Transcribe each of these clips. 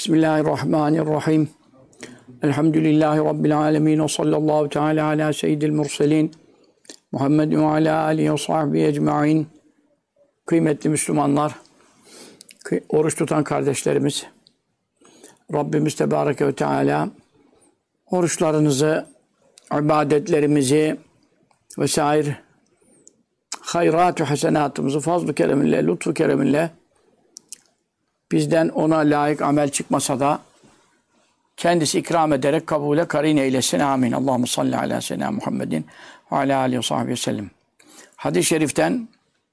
Bismillahirrahmanirrahim. Elhamdülillahi Rabbil alemin. Ve sallallahu teala ala seyyidil murselin. Muhammedin ve ala alihi ve sahbihi ecma'in. Kıymetli Müslümanlar, oruç tutan kardeşlerimiz, Rabbimiz Tebareke ve Teala oruçlarınızı, ibadetlerimizi vesaire hayrat-ı hasenatımızı fazl-ı kereminle, lütfu kereminle bizden ona layık amel çıkmasa da kendisi ikram ederek kabule karin eylesin. Amin. Allahumme salli ala seyyidina Muhammedin ve ala alihi ve sahbihi sellem. Hadis-i şeriften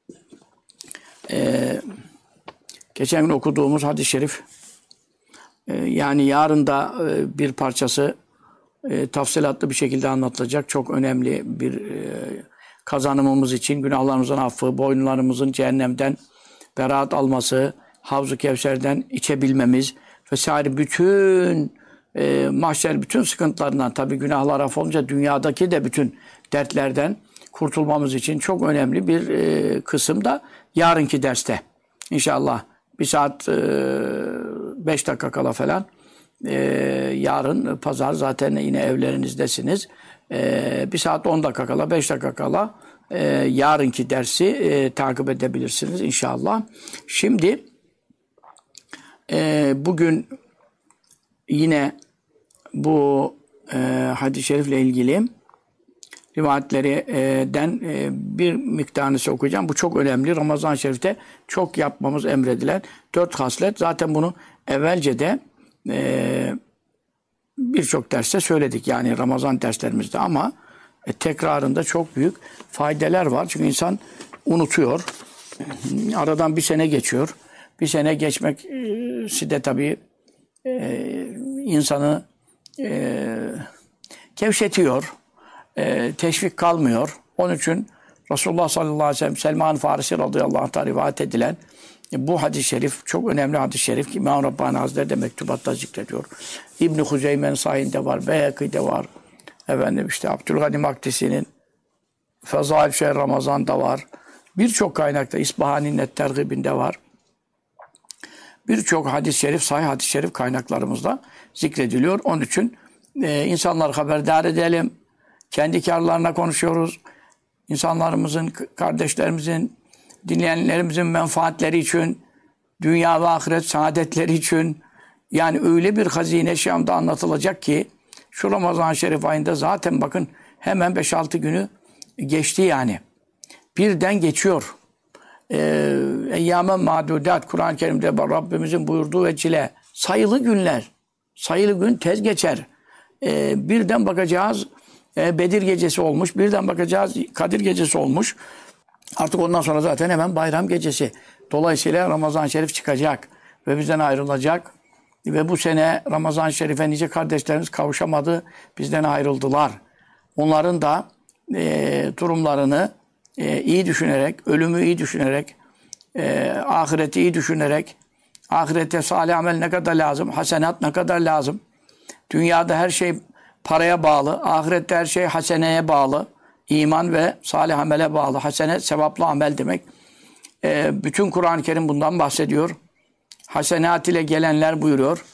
geçen gün okuduğumuz hadis-i şerif yani yarın da bir parçası tafsilatlı bir şekilde anlatılacak. Çok önemli bir kazanımımız için günahlarımızın affı, boyunlarımızın cehennemden beraat alması, Havz-ı Kevser'den içebilmemiz vesaire bütün mahşer bütün sıkıntılarından, tabii günahlar affolunca dünyadaki de bütün dertlerden kurtulmamız için çok önemli bir kısım da yarınki derste. İnşallah 1 saat 5 dakika kala falan yarın pazar zaten yine evlerinizdesiniz. 1 saat 10 dakika kala 5 dakika kala yarınki dersi takip edebilirsiniz inşallah. Şimdi bugün yine bu hadis-i şerifle ilgili rivayetlerden bir miktarını okuyacağım. Bu çok önemli. Ramazan-ı Şerif'te çok yapmamız emredilen 4 haslet. Zaten bunu evvelce de birçok derste söyledik. Yani Ramazan derslerimizde ama tekrarında çok büyük faydeler var. Çünkü insan unutuyor. Aradan bir sene geçiyor. Bir sene geçmesi de tabii insanı gevşetiyor. Teşvik kalmıyor. Onun için Resulullah sallallahu aleyhi ve sellem Selman Farisi radıyallahu anh'ta rivayet edilen bu hadis-i şerif çok önemli hadis-i şerif ki İmam Rabbani Hazretleri de mektubatta zikrediyor. İbn-i Huzeyme'nin sahihinde var, Beyhaki'de var. Efendim işte Abdülgani Makdisi'nin Fezail Şehr Ramazan'da var. Birçok kaynakta İsbahani'nin Et-Tergib'inde var. Birçok hadis-i şerif, sahih hadis-i şerif kaynaklarımızda zikrediliyor. Onun için insanları haberdar edelim. Kendi kârlarına konuşuyoruz. İnsanlarımızın, kardeşlerimizin, dinleyenlerimizin menfaatleri için, dünya ve ahiret saadetleri için yani öyle bir hazine Şam'da anlatılacak ki şu Ramazan-ı Şerif ayında zaten bakın hemen 5-6 günü geçti yani. Birden geçiyor. Eyyâmen ma'dûdât Kur'an-ı Kerim'de Rabbimizin buyurduğu vecile sayılı günler, sayılı gün tez geçer. Birden bakacağız Bedir gecesi olmuş, birden bakacağız Kadir gecesi olmuş. Artık ondan sonra zaten hemen bayram gecesi. Dolayısıyla Ramazan-ı Şerif çıkacak ve bizden ayrılacak. Ve bu sene Ramazan-ı Şerif'e nice kardeşlerimiz kavuşamadı, bizden ayrıldılar. Onların da durumlarını iyi düşünerek, ölümü iyi düşünerek, ahireti iyi düşünerek, ahirette salih amel ne kadar lazım, hasenat ne kadar lazım. Dünyada her şey paraya bağlı, ahirette her şey haseneye bağlı. İman ve salih amele bağlı. Hasene, sevaplı amel demek. Bütün Kur'an-ı Kerim bundan bahsediyor. Hasenat ile gelenler buyuruyor.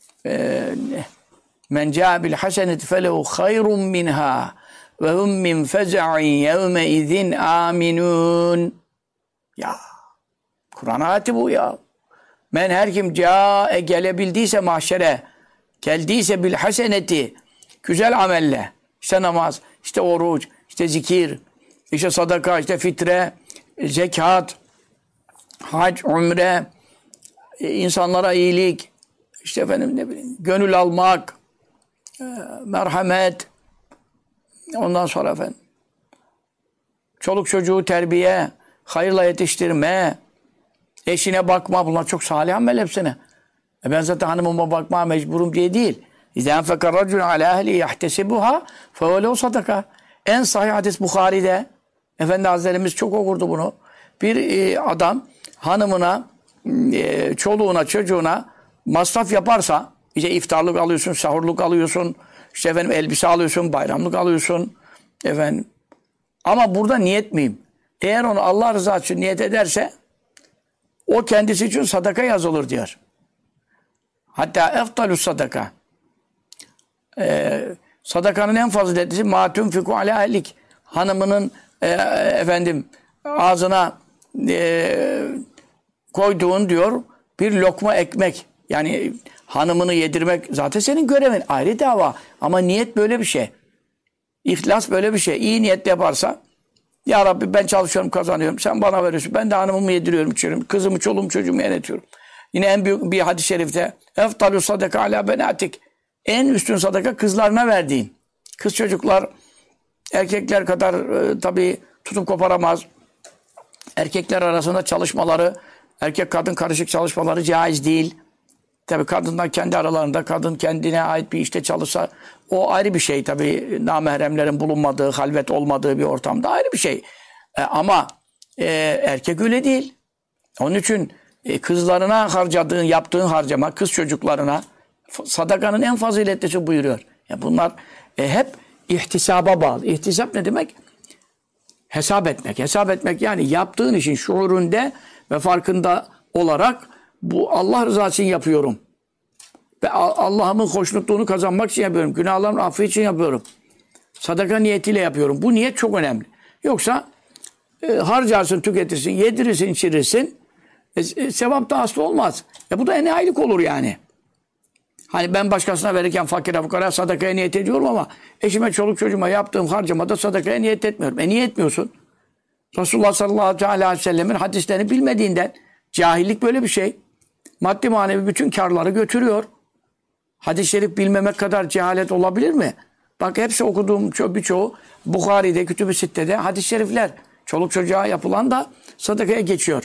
Men câ bil haseneti felehu hayrun minha ve hum min feza'in yevme izin aminun. Ya Kur'an ayeti bu ya. Men her kim gelebildiyse mahşere, geldiyse bil haseneti, güzel amelle, işte namaz, işte oruç, işte zikir, işte sadaka, işte fitre, zekat, hac, umre, insanlara iyilik, işte efendim ne bileyim, gönül almak, merhamet, ondan sonra efendim, çoluk çocuğu terbiye, hayırla yetiştirme, eşine bakma, bunlar çok salih amel hepsine. Ben zaten hanımıma bakmaya mecburum diye değil. İzâ enfeka racun alâ ehli yahtesibuhâ fevelû sadaka. En sahih hadis Bukhari'de. Efendi Hazretlerimiz çok okurdu bunu. Bir adam hanımına, çoluğuna, çocuğuna masraf yaparsa, işte iftarlık alıyorsun, sahurluk alıyorsun, işte efendim elbise alıyorsun, bayramlık alıyorsun, efendim. Ama burada niyet miyim? Eğer onu Allah rızası için niyet ederse o kendisi için sadaka yazılır diyor. Hatta eftalus sadaka. Sadakanın en faziletlisi ma tunfiku ala ehlik. Hanımının ağzına koyduğun diyor bir lokma ekmek. Yani hanımını yedirmek zaten senin görevin. Ayrı dava. Ama niyet böyle bir şey. İhlas böyle bir şey. İyi niyetle yaparsa ya Rabbi ben çalışıyorum, kazanıyorum. Sen bana veriyorsun. Ben de hanımımı yediriyorum, içiyorum. Kızımı, çoluğumu, çocuğumu yönetiyorum. Yine en büyük bir hadis-i şerifte eftalü sadaka ala benatik. En üstün sadaka kızlarına verdiğin. Kız çocuklar erkekler kadar tabii tutup koparamaz. Erkekler arasında çalışmaları, erkek kadın karışık çalışmaları caiz değil. Tabii kadınlar kendi aralarında, kadın kendine ait bir işte çalışsa o ayrı bir şey tabii. Namahremlerin bulunmadığı, halvet olmadığı bir ortamda ayrı bir şey. Ama erkek öyle değil. Onun için kızlarına harcadığın, yaptığın harcama, kız çocuklarına sadakanın en faziletlisi buyuruyor. Bunlar hep ihtisaba bağlı. İhtisap ne demek? Hesap etmek. Hesap etmek yani yaptığın işin şuurunda ve farkında olarak bu Allah rızası için yapıyorum. Ve Allah'ımın hoşnutluğunu kazanmak için yapıyorum. Günahlarımın affı için yapıyorum. Sadaka niyetiyle yapıyorum. Bu niyet çok önemli. Yoksa harcarsın, tüketirsin, yedirirsin, içirirsin. Sevap da aslı olmaz. Bu da enayilik olur yani. Hani ben başkasına verirken fakire fukara sadakaya niyet ediyorum ama eşime, çoluk çocuğuma yaptığım harcamada sadakaya niyet etmiyorum. Niye etmiyorsun? Resulullah sallallahu aleyhi ve sellemin hadislerini bilmediğinden cahillik böyle bir şey. Maddi manevi bütün karları götürüyor. Hadis-i şerif bilmemek kadar cehalet olabilir mi? Bak hepsi okuduğum birçoğu Bukhari'de, Kütüb-i Sitte'de hadis-i şerifler. Çoluk çocuğa yapılan da sadakaya geçiyor.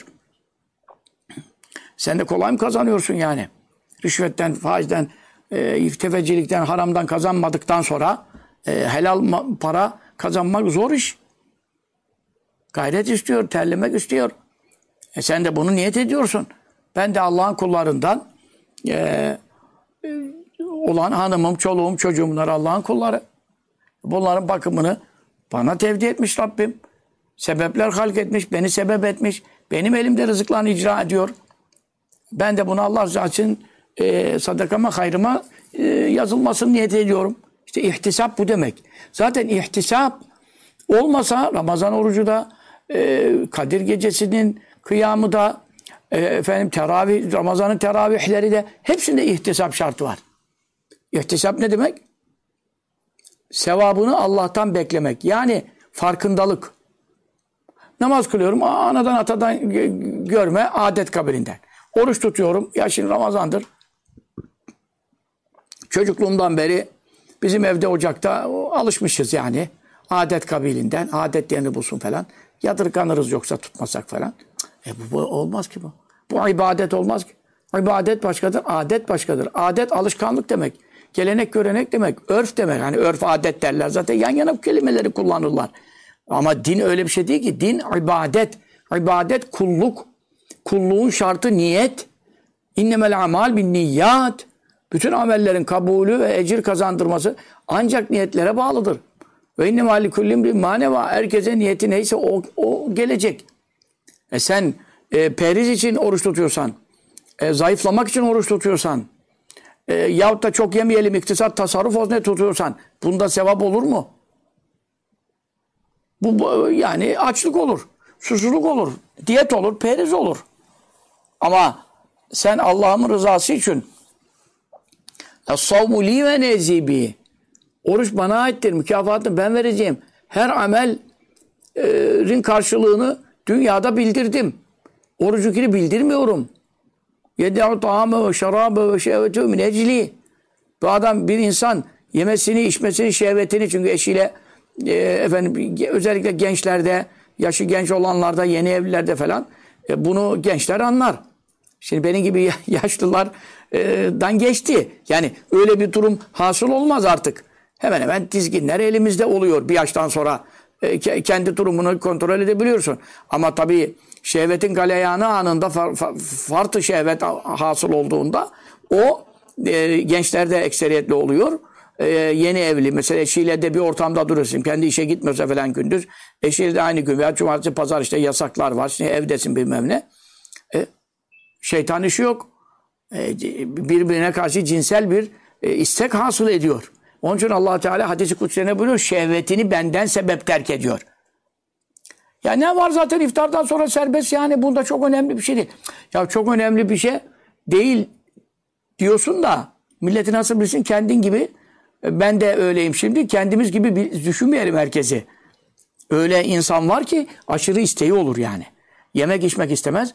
Sen de kolay mı kazanıyorsun yani? Rüşvetten, faizden, tefecilikten, haramdan kazanmadıktan sonra helal para kazanmak zor iş. Gayret istiyor, terlemek istiyor. Sen de bunu niyet ediyorsun. Ben de Allah'ın kullarından olan hanımım, çoluğum, çocuğum bunlar Allah'ın kulları. Bunların bakımını bana tevdi etmiş Rabbim. Sebepler halk etmiş, beni sebep etmiş. Benim elimde rızıklarını icra ediyor. Ben de bunu Allah rızası için sadakama, hayrıma yazılmasını niyet ediyorum. İşte ihtisap bu demek. Zaten ihtisap olmasa Ramazan orucu da, Kadir gecesinin kıyamı da, Ramazan'ın teravihleri de hepsinde ihtisap şartı var. İhtisap ne demek? Sevabını Allah'tan beklemek. Yani farkındalık. Namaz kılıyorum, anadan atadan görme, adet kabilinden. Oruç tutuyorum, ya şimdi Ramazan'dır. Çocukluğumdan beri bizim evde ocakta alışmışız yani. Adet kabilinden, adetlerini bulsun falan. Yadırganırız yoksa tutmasak falan. Bu olmaz ki bu. Bu ibadet olmaz ki. İbadet başkadır, adet başkadır. Adet alışkanlık demek. Gelenek, görenek demek. Örf demek. Hani örf, adet derler. Zaten yan yana bu kelimeleri kullanırlar. Ama din öyle bir şey değil ki. Din ibadet. İbadet kulluk. Kulluğun şartı niyet. İnnemel amal bin niyyat. Bütün amellerin kabulü ve ecir kazandırması ancak niyetlere bağlıdır. Ve innemâ likullim bir maneva. Herkese niyeti neyse o gelecek. Sen periz için oruç tutuyorsan, zayıflamak için oruç tutuyorsan, yahut da çok yemeyelim, iktisat, tasarruf olsun ne tutuyorsan, bunda sevap olur mu? Bu yani açlık olur, susuzluk olur, diyet olur, periz olur. Ama sen Allah'ın rızası için Es-savmu li ve nezibi. Oruç bana aittir, mükafatını ben vereceğim. Her amelin karşılığını dünyada bildirdim. Orucukini bildirmiyorum. Yede'u ta'ame ve şerabe ve şehvetü min ecli. Bu adam, bir insan yemesini, içmesini, şehvetini, çünkü eşiyle özellikle gençlerde, yaşı genç olanlarda, yeni evlilerde falan bunu gençler anlar. Şimdi benim gibi yaşlılardan geçti. Yani öyle bir durum hasıl olmaz artık. Hemen hemen dizginler elimizde oluyor bir yaştan sonra. Kendi durumunu kontrol edebiliyorsun. Ama tabii şehvetin galeyanı anında farklı şehvet hasıl olduğunda o gençlerde ekseriyetli oluyor. Yeni evli mesela eşiyle de bir ortamda duruyorsun. Kendi işe gitmiyorsa falan gündüz. Eşiyle de aynı gün veya cumartesi pazar işte yasaklar var. Şimdi evdesin bilmem ne. Şeytan işi yok. birbirine karşı cinsel bir istek hasıl ediyor. Onun için Allah Teala hadis-i kutsi'ne buyuruyor, şehvetini benden sebep terk ediyor. Ya ne var zaten iftardan sonra serbest, yani bunda çok önemli bir şey değil. Ya çok önemli bir şey değil diyorsun da milleti nasıl bilsin, kendin gibi ben de öyleyim şimdi, kendimiz gibi düşünmeyelim herkesi. Öyle insan var ki aşırı isteği olur yani. Yemek içmek istemez.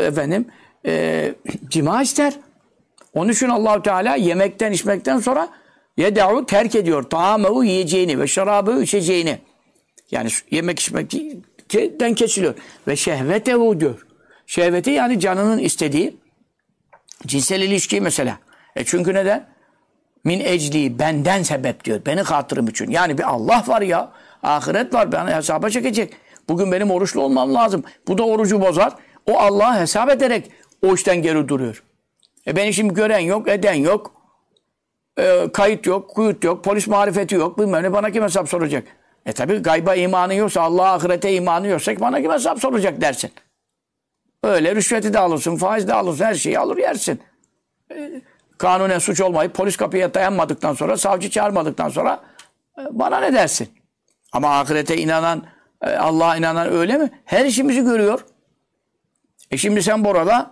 Cima ister. Onun için Allah-u Teala yemekten içmekten sonra yede'u terk ediyor. Ta'amehu yiyeceğini ve şarabehu içeceğini. Yani yemek içmekten kesiliyor. Ve şehvetehu diyor. Şehveti yani canının istediği cinsel ilişki mesela. Çünkü neden? Min ecli, benden sebep diyor. Benim hatırım için. Yani bir Allah var ya. Ahiret var. Bana hesaba çekecek. Bugün benim oruçlu olmam lazım. Bu da orucu bozar. O Allah'a hesap ederek o işten geri duruyor. Beni şimdi gören yok, eden yok. Kayıt yok, kuyut yok, polis marifeti yok. Bilmem ne, bana kim hesap soracak? Tabi gayba imanı yoksa, Allah'a ahirete imanı yoksa bana kim hesap soracak dersin. Öyle rüşveti de alırsın, faiz de alırsın, her şeyi alır yersin. Kanunen suç olmayıp polis kapıya dayanmadıktan sonra, savcı çağırmadıktan sonra bana ne dersin? Ama ahirete inanan, Allah'a inanan öyle mi? Her işimizi görüyor. Şimdi sen burada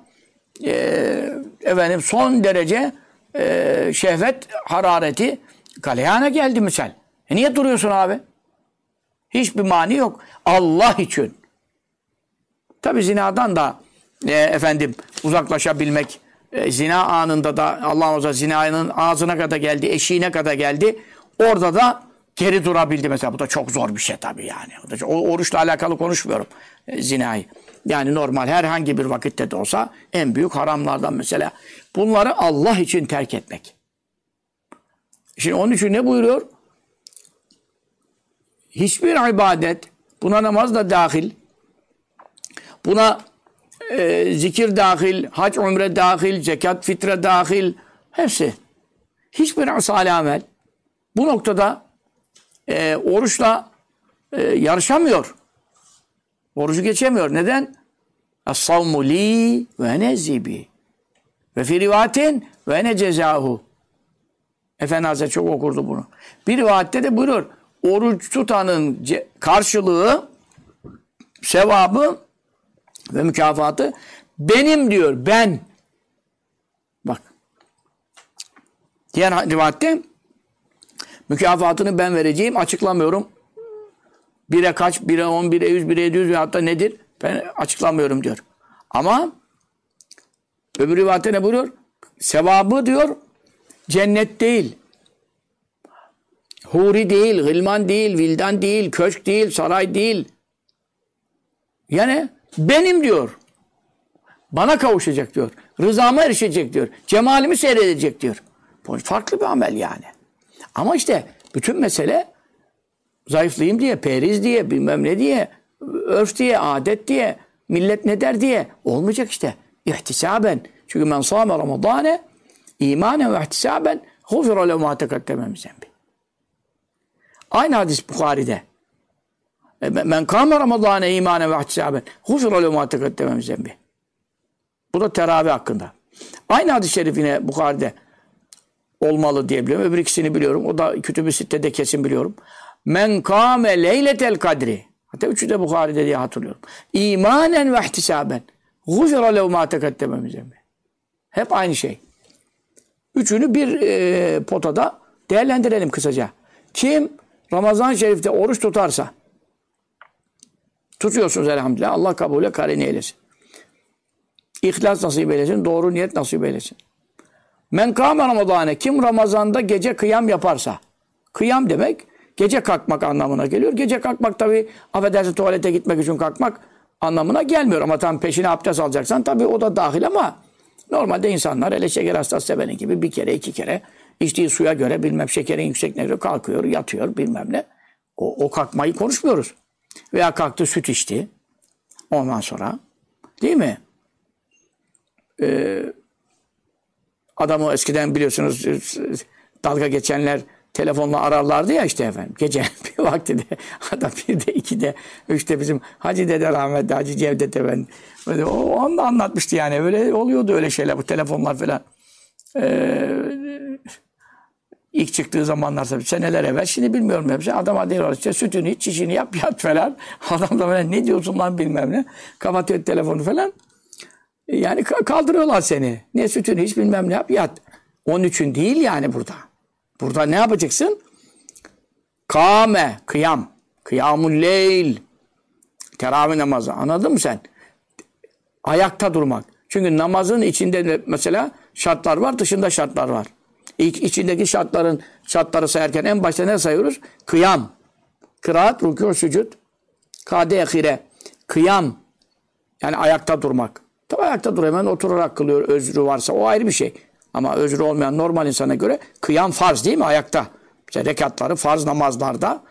son derece şehvet harareti galeyana geldi misal. Niye duruyorsun abi? Hiçbir mani yok. Allah için. Tabi zinadan da uzaklaşabilmek, zina anında da Allah zinanın ağzına kadar geldi, eşiğine kadar geldi. Orada da geri durabildi mesela. Bu da çok zor bir şey tabii yani. O oruçla alakalı konuşmuyorum zinayı. Yani normal herhangi bir vakitte de olsa en büyük haramlardan mesela. Bunları Allah için terk etmek. Şimdi onun için ne buyuruyor? Hiçbir ibadet, buna namaz da dahil, buna zikir dahil, hac, umre dahil, zekat, fitre dahil, hepsi. Hiçbir salih amel bu noktada oruçla yarışamıyor. Orucu geçemiyor. Neden? Es-savmu li ve nezibi. Ve fi rivayetin ve ne cezahu. Efendi Hazretleri çok okurdu bunu. Bir rivayette de buyuruyor. Oruç tutanın karşılığı, sevabı ve mükafatı benim diyor. Ben. Bak. Diğer rivayette mükafatını ben vereceğim. Açıklamıyorum. 1'e kaç, 1'e 10, 1'e 100, 1'e 700 ve hatta nedir? Ben açıklamıyorum diyor. Ama öbür rivayette ne buyuruyor? Sevabı diyor cennet değil. Huri değil, gılman değil, vildan değil, köşk değil, saray değil. Yani benim diyor. Bana kavuşacak diyor. Rızama erişecek diyor. Cemalimi seyredecek diyor. Bu farklı bir amel yani. Ama işte bütün mesele zayıflayayım diye, periz diye, bilmem ne diye, örf diye, adet diye, millet ne der diye olmayacak işte. İhtisaben. Çünkü men sâme Ramazâne imanen ve ihtisaben gufira lehu mâ teqaddeme min zenbi. Aynı hadis Bukhari'de. Men kâme Ramazâne imanen ve ihtisaben gufira lehu mâ teqaddeme min zenbi. Bu da teravih hakkında. Aynı hadis-i şerif yine Bukhari'de olmalı diye biliyorum. Öbür ikisini biliyorum. O da Kütüb-i Sitte'de kesin biliyorum. Men kâme leyletel kadri. Hatta üçü de Bukhari'de diye hatırlıyorum. İmanen ve ihtisaben. Gufira lehu mâ teqaddeme min zenbi. Hep aynı şey. Üçünü bir potada değerlendirelim kısaca. Kim Ramazan-ı Şerif'te oruç tutarsa, tutuyorsunuz elhamdülillah, Allah kabule karini eylesin. İhlas nasip eylesin, doğru niyet nasip eylesin. Men kâme Ramazâne, kim Ramazan'da gece kıyam yaparsa, kıyam demek gece kalkmak anlamına geliyor. Gece kalkmak tabi affedersin tuvalete gitmek için kalkmak anlamına gelmiyor. Ama tam peşine abdest alacaksan tabi o da dahil ama normalde insanlar hele şeker hastası seveni gibi bir kere iki kere içtiği suya göre bilmem şekerin yüksekliğine göre kalkıyor, yatıyor bilmem ne. O kalkmayı konuşmuyoruz. Veya kalktı süt içti. Ondan sonra değil mi? Adamı eskiden biliyorsunuz dalga geçenler telefonla ararlardı ya işte efendim. Gece vaktinde hatta 1'de, 2'de, 3'te bizim Hacı Dede rahmetli Hacı Cevdet Efendi o da anlatmıştı yani. Öyle oluyordu öyle şeyler bu telefonlar falan. İlk çıktığı zamanlar tabii seneler evvel. Şimdi bilmiyorum hepsi. Adama diyorlar işte sütünü iç, çişini yap, yat falan. Adam da böyle ne diyorsun lan bilmem ne. Kapatıyor telefonu falan. Yani kaldırıyorlar seni. Ne sütünü iç bilmem ne yap, yat. Onun için değil yani burada. Burada ne yapacaksın? Kâme, kıyam. Kıyamul leyl. Teravih namazı. Anladın mı sen? Ayakta durmak. Çünkü namazın içinde mesela şartlar var, dışında şartlar var. İçindeki şartları sayarken en başta ne sayıyoruz? Kıyam. Kıraat, rükû, sücud. Kâde, ehire. Kıyam. Yani ayakta durmak. Tabi ayakta dur hemen oturarak kılıyor özrü varsa o ayrı bir şey. Ama özrü olmayan normal insana göre kıyam farz değil mi ayakta? İşte rekatları farz namazlarda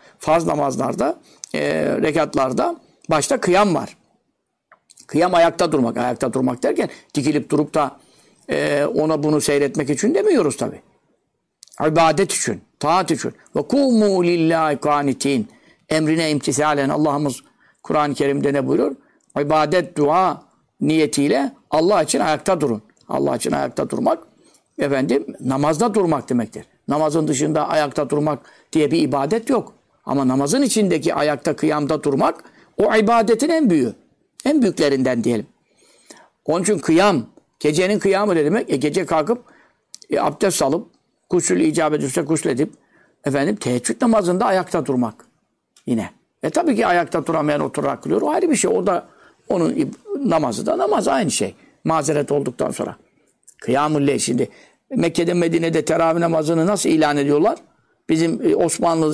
rekatlarda başta kıyam var. Kıyam ayakta durmak. Ayakta durmak derken dikilip durup da ona bunu seyretmek için demiyoruz tabi. İbadet için, taat için. Ve kumu lillahi kanitin. Emrine imtisalen Allah'ımız Kur'an-ı Kerim'de ne buyuruyor? İbadet, dua niyetiyle Allah için ayakta durun. Allah için ayakta durmak, namazda durmak demektir. Namazın dışında ayakta durmak diye bir ibadet yok. Ama namazın içindeki ayakta, kıyamda durmak, o ibadetin en büyüğü. En büyüklerinden diyelim. Onun için kıyam, gecenin kıyamı ne demek? Gece kalkıp, abdest alıp, gusül icap edilse gusledip, teheccüd namazında ayakta durmak. Yine. Tabii ki ayakta duramayan oturarak kılıyor. O ayrı bir şey. O da onun namazı da namaz aynı şey. Mazeret olduktan sonra. Kıyamul leyl şimdi. Mekke'de Medine'de teravih namazını nasıl ilan ediyorlar? Bizim Osmanlı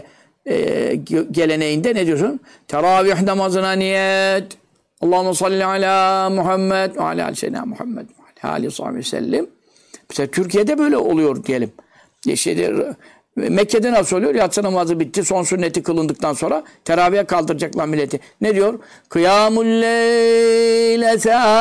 geleneğinde ne diyorsun? Teravih namazına niyet. Allahumme salli ala Muhammed ve ala seyyidina Muhammed ve ala alihi sahbihi sellem. Mesela Türkiye'de böyle oluyor diyelim. Mekke'de nasıl oluyor? Yatsı namazı bitti. Son sünneti kılındıktan sonra teravihe kaldıracaklar milleti. Ne diyor? Kıyamul leyle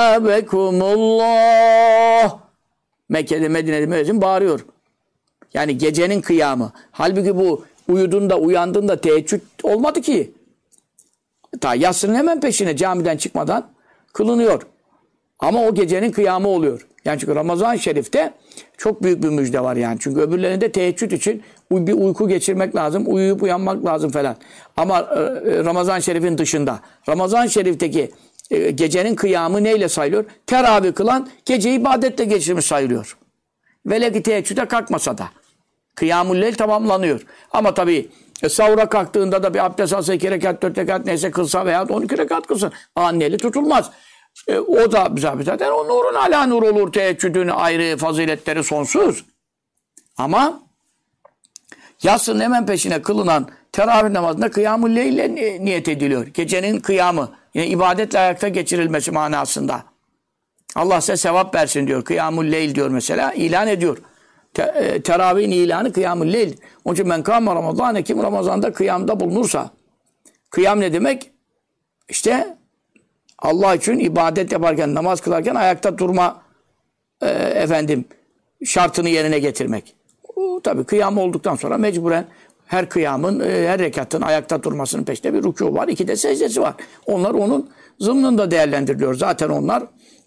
sâbekumullah. Mekke'de, Medine'de müezzin bağırıyor. Yani gecenin kıyamı. Halbuki bu uyudun da uyandın da teheccüd olmadı ki. Ta yatsının hemen peşine camiden çıkmadan kılınıyor. Ama o gecenin kıyamı oluyor. Yani çünkü Ramazan-ı Şerif'te çok büyük bir müjde var yani. Çünkü öbürlerinde teheccüd için bir uyku geçirmek lazım, uyuyup uyanmak lazım falan. Ama Ramazan-ı Şerif'in dışında. Ramazan-ı Şerif'teki gecenin kıyamı neyle sayılıyor? Teravih kılan geceyi ibadetle geçirmiş sayılıyor. Vele ki teheccüde kalkmasa da. Kıyamul leyl tamamlanıyor. Ama tabii sahura kalktığında da bir abdest alsa 2 rekat, 4 rekat neyse kılsa veya 12 rekat kılsın. Anneli tutulmaz. O da zaten o nurun ala nur olur. Teheccüdün ayrı faziletleri sonsuz. Ama yatsının hemen peşine kılınan teravih namazında kıyamul leyle niyet ediliyor. Gecenin kıyamı. Yine ibadetle ayakta geçirilmesi manasında. Allah size sevap versin diyor. Kıyamul leyl diyor mesela. İlan ediyor. Teravihin ilanı kıyamul leyl. Onun için men kâme Ramazan, kim Ramazan'da kıyamda bulunursa. Kıyam ne demek? İşte Allah için ibadet yaparken, namaz kılarken ayakta durma şartını yerine getirmek. Tabii kıyam olduktan sonra mecburen her kıyamın, her rekatın ayakta durmasının peşinde bir rükû var. 2 de secdesi var. Onlar onun zımnında değerlendiriliyor. Zaten onlar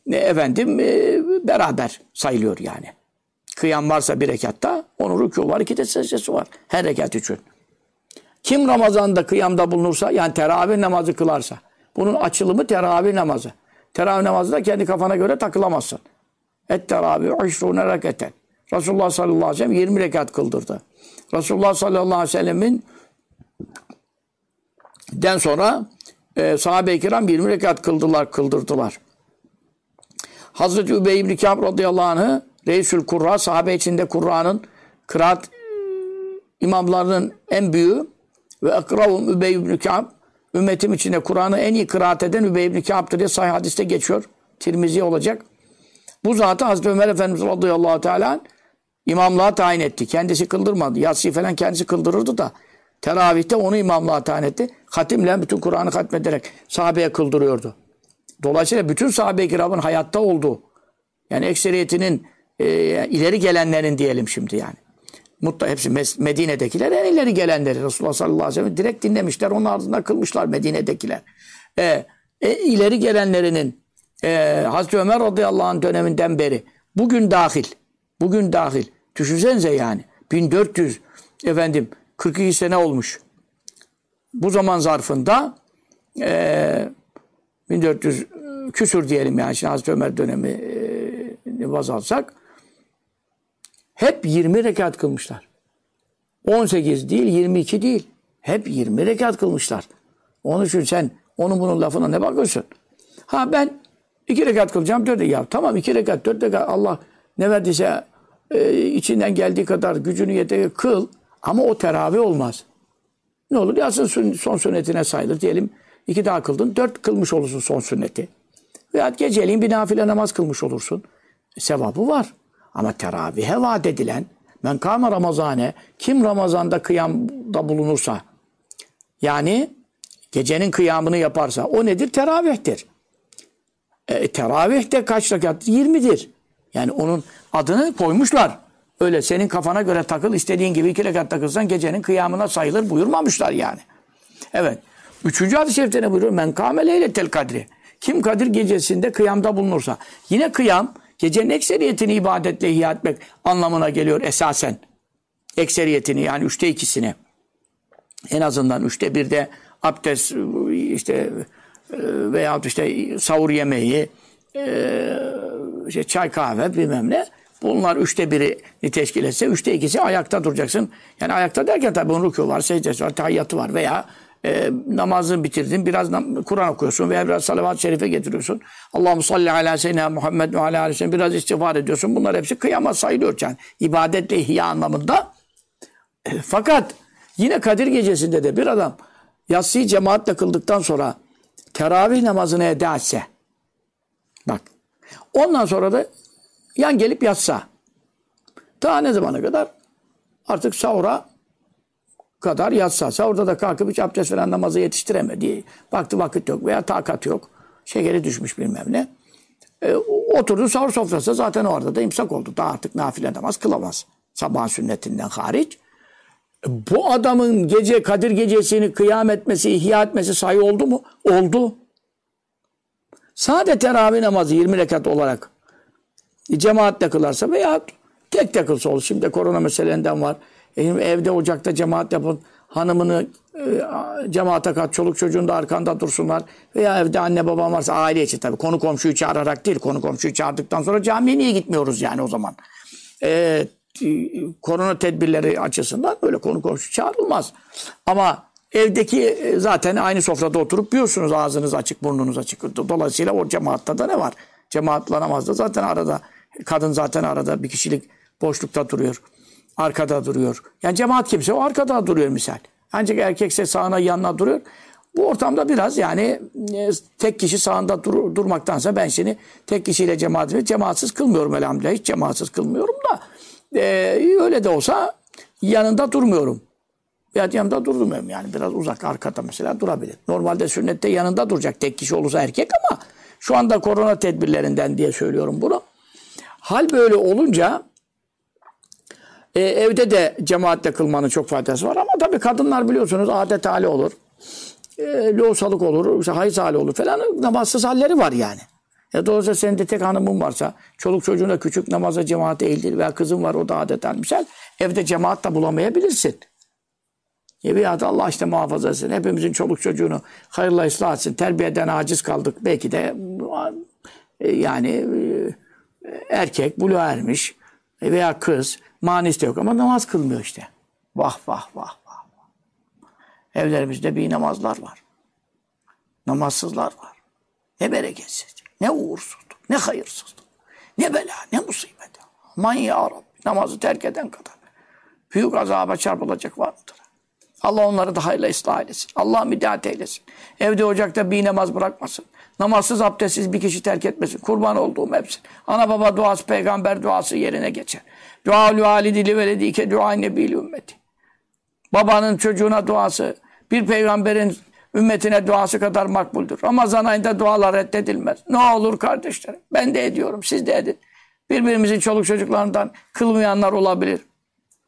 beraber sayılıyor yani. Kıyam varsa bir rekatta onun rükû var. 2 de secdesi var. Her rekat için. Kim Ramazan'da kıyamda bulunursa yani teravih namazı kılarsa bunun açılımı teravih namazı. Teravih namazı da kendi kafana göre takılamazsın. Et-teravih işrûne reketen. Resulullah sallallahu aleyhi ve sellem 20 rekat kıldırdı. Resulullah sallallahu aleyhi ve sellemin den sonra sahabe-i kiram 20 rekat kıldırdılar. Hazreti Übey ibn Kâb radıyallahu anh'ı Reisül Kurra, sahabe içinde Kur'an'ın kıraat imamlarının en büyüğü ve ekrahum Übey ibn Kâb, ümmetim içinde Kur'an'ı en iyi kıraat eden Übey ibn Kâb'dır diye sahih hadiste geçiyor. Tirmizi olacak. Bu zatı Hazreti Ömer Efendimiz radıyallahu teala imamlığa tayin etti. Kendisi kıldırmadı. Yatsıyı falan kendisi kıldırırdı da teravihte onu imamlığa tayin etti. Hatimle bütün Kur'an'ı hatmederek sahabeye kıldırıyordu. Dolayısıyla bütün sahabe-i kiramın hayatta olduğu, yani ekseriyetinin ileri gelenlerin diyelim şimdi yani. Hepsi Medine'dekiler en ileri gelenleri. Resulullah sallallahu aleyhi ve sellem direkt dinlemişler. Onun ardından kılmışlar Medine'dekiler. İleri gelenlerinin Hazreti Ömer radıyallahu anh döneminden beri bugün dahil düşünsenize yani 1442 sene olmuş. Bu zaman zarfında 1400 küsur diyelim yani şimdi Hazreti Ömer dönemi baz alsak hep 20 rekat kılmışlar. 18 değil, 22 değil. Hep 20 rekat kılmışlar. Onun için sen onun bunun lafına ne bakıyorsun? Ben 2 rekat kılacağım 4 rekat. Ya tamam 2 rekat 4 rekat Allah ne verdiyse içinden geldiği kadar gücünü yeter kıl. Ama o teravih olmaz. Ne olur? Yatsın son sünnetine sayılır. Diyelim 2 daha kıldın. 4 kılmış olursun son sünneti. Veya geceliğin bir nafile namaz kılmış olursun. Sevabı var. Ama teravihe vaat edilen men kâme ramazane kim Ramazan'da kıyamda bulunursa yani gecenin kıyamını yaparsa o nedir? Teravihtir. Teravih de kaç rekat? 20'dir. Yani onun adını koymuşlar. Öyle senin kafana göre takıl istediğin gibi 2 rekat takılsan gecenin kıyamına sayılır buyurmamışlar yani. Evet. 3. hadis-i şerifte ne buyuruyor? Men kâme leyletel kadri. Kim Kadir gecesinde kıyamda bulunursa. Yine kıyam gecenin ekseriyetini ibadetle ihya etmek anlamına geliyor esasen. Ekseriyetini yani 2'sini. En azından 1'de abdest veyahut sahur yemeği çay kahve bilmem ne. Bunlar 1'i teşkil etse 2'si ayakta duracaksın. Yani ayakta derken tabii onun rükû var, secdesi var, tahiyyatı var veya namazını bitirdin, biraz Kur'an okuyorsun veya biraz salavat-ı şerife getiriyorsun. Allahu salli ala seyyidina Muhammed ve ala aleyhi ve sellem biraz istiğfar ediyorsun. Bunlar hepsi kıyama sayılıyor yani. İbadetle ihya anlamında. Fakat yine Kadir gecesinde de bir adam yatsıyı cemaatle kıldıktan sonra teravih namazını eda etse bak ondan sonra da yan gelip yatsa ta ne zamana kadar artık sahura kadar yatsa. Sahurda da kalkıp hiç abdest falan namazı yetiştiremedi. Baktı vakit yok veya takat yok. Şekeri düşmüş bilmem ne. Oturdu sahur sofrası zaten orada da imsak oldu. Daha artık nafile namaz kılamaz. Sabah sünnetinden hariç. Bu adamın Kadir gecesini kıyam etmesi, ihya etmesi sayı oldu mu? Oldu. Sade teravih namazı 20 rekat olarak cemaatle kılarsa veya tek de kılsa olur. Şimdi korona meselelerinden var. Evde ocakta cemaat yapın. Hanımını cemaate kat, çoluk çocuğun da arkanda dursunlar. Veya evde anne babam varsa aile için tabii. Konu komşuyu çağırarak değil. Konu komşuyu çağırdıktan sonra camiye niye gitmiyoruz yani o zaman? Korona tedbirleri açısından öyle konu komşu çağrılmaz. Ama evdeki zaten aynı sofrada oturup yiyorsunuz. Ağzınız açık, burnunuz açık. Dolayısıyla o cemaatta da ne var? Cemaatla namazda zaten arada, kadın zaten arada bir kişilik boşlukta duruyor. Arkada duruyor. Yani cemaat kimse o arkada duruyor misal. Ancak erkekse sağına yanına duruyor. Bu ortamda biraz yani tek kişi sağında durmaktansa ben şimdi tek kişiyle cemaatsiz kılmıyorum elhamdülillah. Hiç cemaatsiz kılmıyorum da öyle de olsa yanında durmuyorum. Ya yanında durdurmuyorum yani biraz uzak arkada mesela durabilir. Normalde sünnette yanında duracak tek kişi olursa erkek ama şu anda korona tedbirlerinden diye söylüyorum bunu. Hal böyle olunca evde de cemaatle kılmanın çok faydası var ama tabii kadınlar biliyorsunuz adet hali olur. Loğusalık olur, hayız hali olur falan namazsız halleri var yani. Dolayısıyla senin de tek hanımın varsa, çoluk çocuğuna küçük namaza cemaate eğildir veya kızın var o da adet hal misal, evde cemaat da bulamayabilirsin. Ya da Allah işte muhafaza etsin. Hepimizin çoluk çocuğunu hayırla ıslah etsin. Terbiyeden aciz kaldık. Belki de yani erkek buluğa ermiş veya kız manisi de yok ama namaz kılmıyor işte. Vah vah vah vah. Evlerimizde bir namazlar var. Namazsızlar var. Ne bereketsizlik, ne uğursuzluk, ne hayırsızlık, ne bela, ne musibet. Aman ya Rabbi, namazı terk eden kadar büyük azaba çarpılacak var mıdır? Allah onları da hayırla ıslah eylesin. Allah müdahale eylesin. Evde ocakta bir namaz bırakmasın. Namazsız, abdestsiz bir kişi terk etmesin. Kurban olduğum hepsi. Ana baba duası, peygamber duası yerine geçer. Duâ-ül validi veledike duâ-i nebîl ümmeti. Babanın çocuğuna duası, bir peygamberin ümmetine duası kadar makbuldür. Ramazan ayında dualar reddedilmez. Ne olur kardeşlerim, ben de ediyorum, siz de edin. Birbirimizin çoluk çocuklarından kılmayanlar olabilir.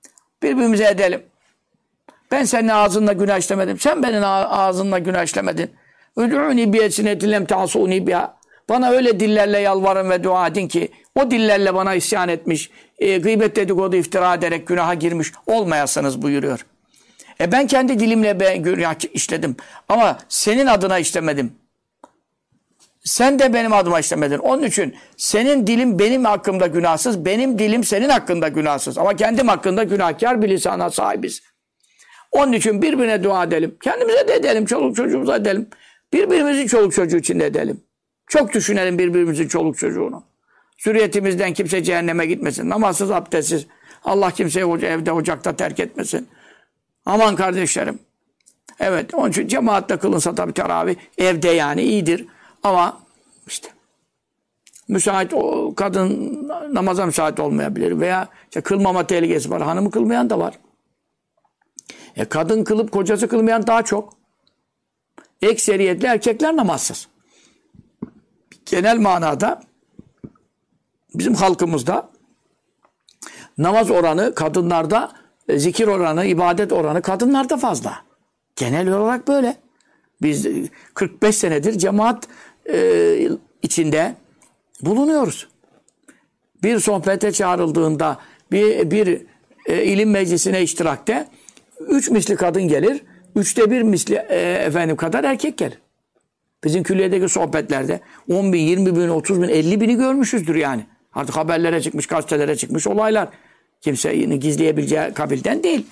Birbirimize edelim. Ben senin ağzınla günah işlemedim. Sen benim ağzınla günah işlemedin. Üd'ûni biyesineti lem ta'sûni biha. Bana öyle dillerle yalvarın ve dua edin ki o dillerle bana isyan etmiş, gıybet dedikodu iftira ederek günaha girmiş olmayasınız buyuruyor. Ben kendi dilimle günah işledim ama senin adına işlemedim. Sen de benim adıma işlemedin. Onun için senin dilin benim hakkımda günahsız, benim dilim senin hakkında günahsız. Ama kendim hakkında günahkar bir lisana sahibiz. Onun için birbirine dua edelim. Kendimize de edelim, çoluk çocuğumuza edelim. Birbirimizin çoluk çocuğu için de edelim. Çok düşünelim birbirimizin çoluk çocuğunu. Zürriyetimizden kimse cehenneme gitmesin. Namazsız, abdestsiz. Allah kimseyi evde, ocakta terk etmesin. Aman kardeşlerim. Evet, onun için cemaatle kılınsa tabii teravih evde yani iyidir. Ama işte müsait o kadın namaza müsait olmayabilir veya işte kılmama tehlikesi var. Hanımı kılmayan da var. Kadın kılıp kocası kılmayan daha çok. Ekseriyetle erkekler namazsız. Genel manada bizim halkımızda namaz oranı kadınlarda, zikir oranı, ibadet oranı kadınlarda fazla. Genel olarak böyle. Biz 45 senedir cemaat içinde bulunuyoruz. Bir sohbete çağrıldığında bir ilim meclisine iştirakte 3 misli kadın gelir, 1/3 misli kadar erkek gelir. Bizim külliyedeki sohbetlerde 10 bin, 20 bin, 30 bin, 50 bini görmüşüzdür yani. Artık haberlere çıkmış, gazetelere çıkmış olaylar. Kimseyi gizleyebileceği kabilden değil.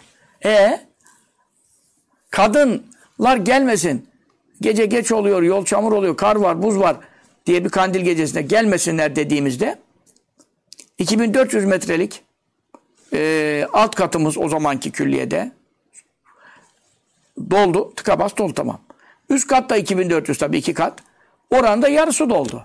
Kadınlar gelmesin. Gece geç oluyor, yol çamur oluyor, kar var, buz var diye bir kandil gecesinde gelmesinler dediğimizde 2400 metrelik alt katımız o zamanki külliyede doldu. Tıka bas doldu tamam. Üst katta 2400 tabii 2 kat. Oranda yarısı doldu.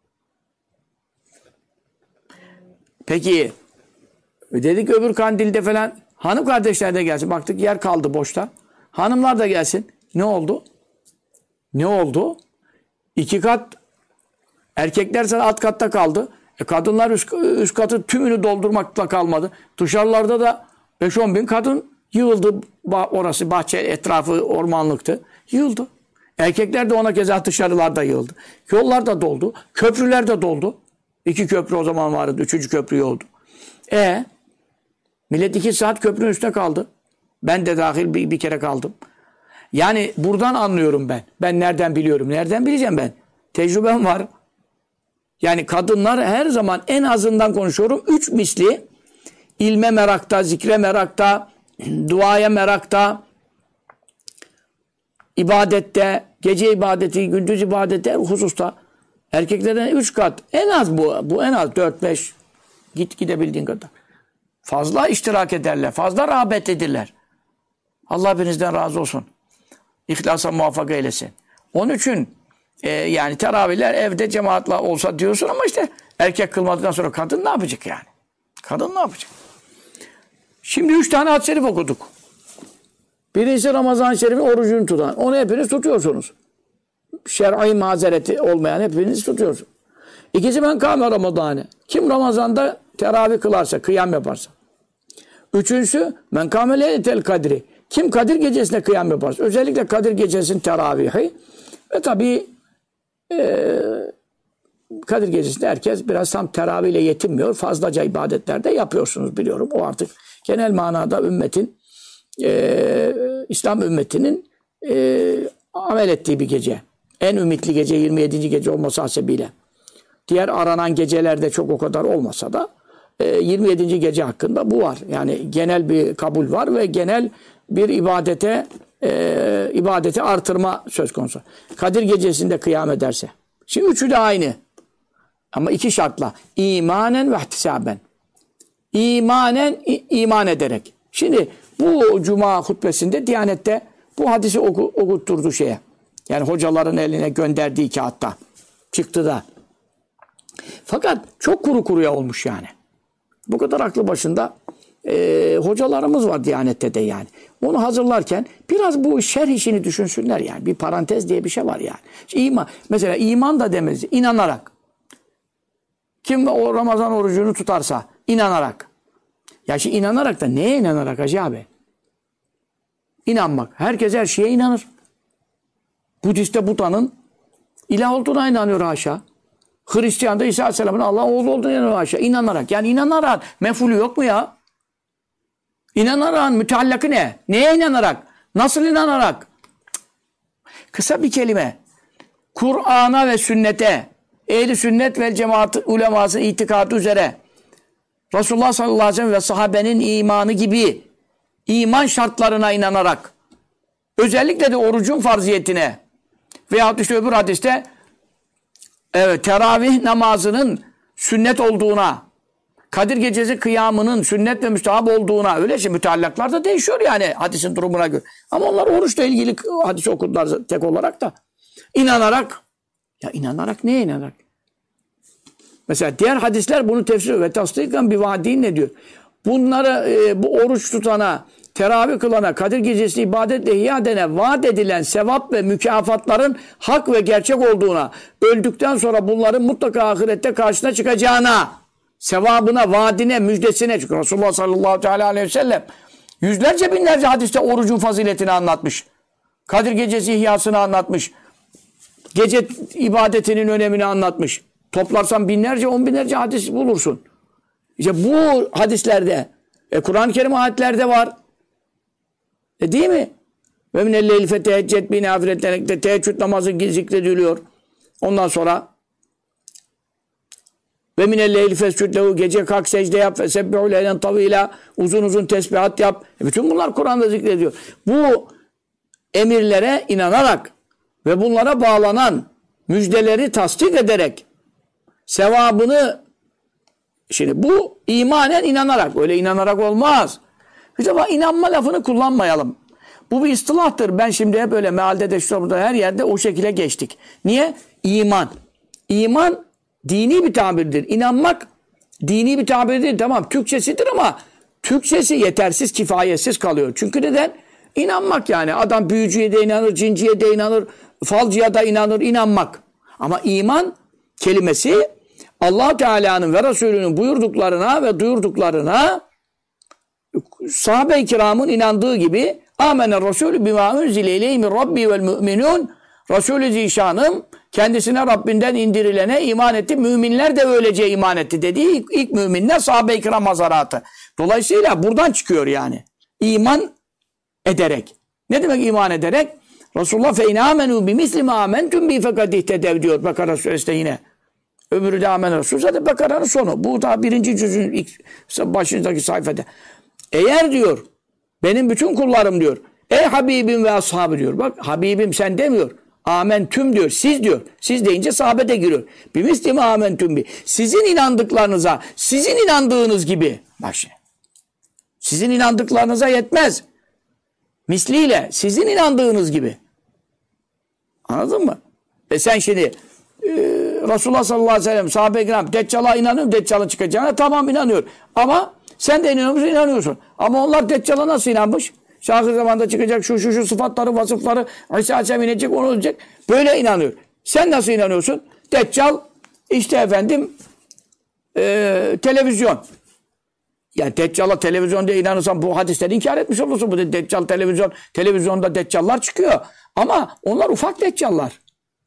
Peki dedik öbür kandilde falan hanım kardeşler de gelsin. Baktık yer kaldı boşta. Hanımlar da gelsin. Ne oldu? Ne oldu? 2 kat erkekler alt katta kaldı. Kadınlar üst katı tümünü doldurmakla kalmadı. Dışarılarda da 5-10 bin kadın yığıldı. Orası bahçe etrafı ormanlıktı. Yığıldı. Erkekler de ona keza dışarılarda yığıldı. Yollar da doldu. Köprüler de doldu. 2 köprü o zaman vardı. 3. köprü oldu. Millet 2 saat köprünün üstüne kaldı. Ben de dahil bir kere kaldım. Yani buradan anlıyorum ben. Ben nereden biliyorum? Nereden bileceğim ben? Tecrübem var. Yani kadınlar her zaman en azından konuşuyorum 3 misli ilme merakta, zikre merakta, duaya merakta, ibadette, gece ibadeti, gündüz ibadeti hususta erkeklerden 3 kat. En az bu. Bu en az 4-5 gidebildiğin kadar. Fazla iştirak ederler. Fazla rağbet edirler. Allah hepinizden razı olsun. İhlasa muvaffak eylesin. Onun için yani teravihler evde cemaatla olsa diyorsun ama işte erkek kılmadıktan sonra kadın ne yapacak yani? Kadın ne yapacak? Şimdi 3 tane hadis-i şerif okuduk. Birincisi Ramazan-ı Şerif'in orucunu tutan. Onu hepiniz tutuyorsunuz. Şer'i mazereti olmayan hepiniz tutuyorsunuz. İkincisi men kâme Ramazan'ı. Kim Ramazan'da teravih kılarsa, kıyam yaparsa. Üçüncüsü men kâme leyletel kadri. Kim Kadir gecesine kıyam yaparsa. Özellikle Kadir gecesinin teravihi. Ve tabii Kadir gecesinde herkes biraz tam teravihle yetinmiyor. Fazlaca ibadetler de yapıyorsunuz biliyorum. O artık genel manada ümmetin İslam ümmetinin amel ettiği bir gece. En ümitli gece 27. gece olması hasebiyle. Diğer aranan gecelerde çok o kadar olmasa da 27. gece hakkında bu var. Yani genel bir kabul var ve genel bir ibadeti artırma söz konusu. Kadir gecesinde kıyam ederse. Şimdi üçü de aynı. Ama 2 şartla. İmanen ve ihtisaben. İmanen iman ederek. Şimdi bu cuma hutbesinde Diyanet'te bu hadisi okutturdu şeye. Yani hocaların eline gönderdiği kağıtta. Çıktı da. Fakat çok kuru kuruya olmuş yani. Bu kadar aklı başında hocalarımız var Diyanet'te de yani. Onu hazırlarken biraz bu şerh işini düşünsünler yani. Bir parantez diye bir şey var yani. İman, mesela iman da demez. İnanarak. Kim o Ramazan orucunu tutarsa inanarak. Ya şimdi inanarak da neye inanarak Hacı abi? İnanmak. Herkes her şeye inanır. Budist de Buda'nın ilah olduğuna inanıyor haşa. Hristiyan da İsa Aleyhisselam'ın Allah'ın oğlu olduğuna inanıyor haşa. İnanarak. Yani inanarak. Mefulü yok mu ya? İnanarak müteallakı ne? Neye inanarak? Nasıl inanarak? Kısa bir kelime. Kur'an'a ve sünnete, ehli sünnet ve cemaat uleması itikadı üzere Resulullah sallallahu aleyhi ve sellem ve sahabenin imanı gibi iman şartlarına inanarak, özellikle de orucun farziyetine veyahut işte öbür hadiste teravih namazının sünnet olduğuna, Kadir Gecesi kıyamının sünnet ve müstahap olduğuna, öyle şey müteallaklar da değişiyor yani hadisin durumuna göre. Ama onlar oruçla ilgili hadisi okudular tek olarak da. İnanarak, ya inanarak neye inanarak? Mesela diğer hadisler bunu tefsir ediyor. Ve tasdikan bir vaadin ne diyor? Bunları bu oruç tutana, teravih kılana, Kadir Gecesi ibadetle ihya edene vaat edilen sevap ve mükafatların hak ve gerçek olduğuna, öldükten sonra bunların mutlaka ahirette karşına çıkacağına, sevabına, vaadine, müjdesine. Çünkü Resulullah sallallahu aleyhi ve sellem yüzlerce binlerce hadiste orucun faziletini anlatmış. Kadir Gecesi ihyasını anlatmış. Gece ibadetinin önemini anlatmış. Toplarsan binlerce, on binlerce hadis bulursun. İşte bu hadislerde, Kur'an-ı Kerim ayetlerde var. Değil mi? Ve minelleyli feteheccet bi nafiletlerinde teheccüd namazı zikrediliyor. Ondan sonra ve minelleyli fescud lehu, gece kalk secde yap ve sebbihu leylen tavila, uzun uzun tesbihat yap. Bütün bunlar Kur'an'da zikrediyor. Bu emirlere inanarak ve bunlara bağlanan müjdeleri tasdik ederek sevabını, şimdi bu imanen inanarak, öyle inanarak olmaz. Bir defa inanma lafını kullanmayalım. Bu bir istilahtır. Ben şimdi hep öyle mealde de şurada burada her yerde o şekilde geçtik. Niye? İman. İman dini bir tabirdir. İnanmak dini bir tabir değil. Tamam Türkçesidir ama Türkçesi yetersiz, kifayetsiz kalıyor. Çünkü neden? İnanmak yani. Adam büyücüye de inanır, cinciye de inanır, falcıya da inanır, inanmak. Ama iman kelimesi Allah Teala'nın ve Resulünün buyurduklarına ve duyurduklarına sahabe-i kiramın inandığı gibi amener Resulü bimâ unzile ileyhi min rabbi vel mü'minûn, Resulü Zişanım kendisine Rabbinden indirilene iman etti. Müminler de öylece iman etti dediği ilk müminler sahabe-i kiram hazaratı. Dolayısıyla buradan çıkıyor yani. İman ederek. Ne demek iman ederek? Resulullah fe in âmenû bimisli mâ âmentüm bi fekad ihtedev diyor Bakara suresinde yine. Ömrü de âmen Resul. Zaten Bakara'nın sonu. Bu da 1. cüzün ilk başındaki sayfada. Eğer diyor benim bütün kullarım diyor. Ey Habibim ve ashabı diyor. Bak Habibim sen demiyor. Amentüm diyor. Siz diyor. Siz deyince sahabe de giriyor. Bimisli mâ âmentüm bi. Sizin inandıklarınıza, sizin inandığınız gibi. Bak şimdi. Sizin inandıklarınıza yetmez. Misliyle sizin inandığınız gibi. Anladın mı? Sen şimdi Resulullah sallallahu aleyhi ve sellem sahabe-i kiram Deccal'a inanıyorum, Deccal'ın çıkacağına tamam inanıyor. Ama sen de inanıyorsun. Ama onlar Deccal'a nasıl inanmış? Şahı zamanda çıkacak şu sıfatları, vasıfları, İsa Aleyhisselam inecek, onu olacak. Böyle inanıyor. Sen nasıl inanıyorsun? Deccal işte efendim televizyon. Yani Deccal'a televizyon diye inanırsan bu hadisleri inkar etmiş olursun. Bu Deccal televizyonda Deccal'lar çıkıyor. Ama onlar ufak Deccal'lar.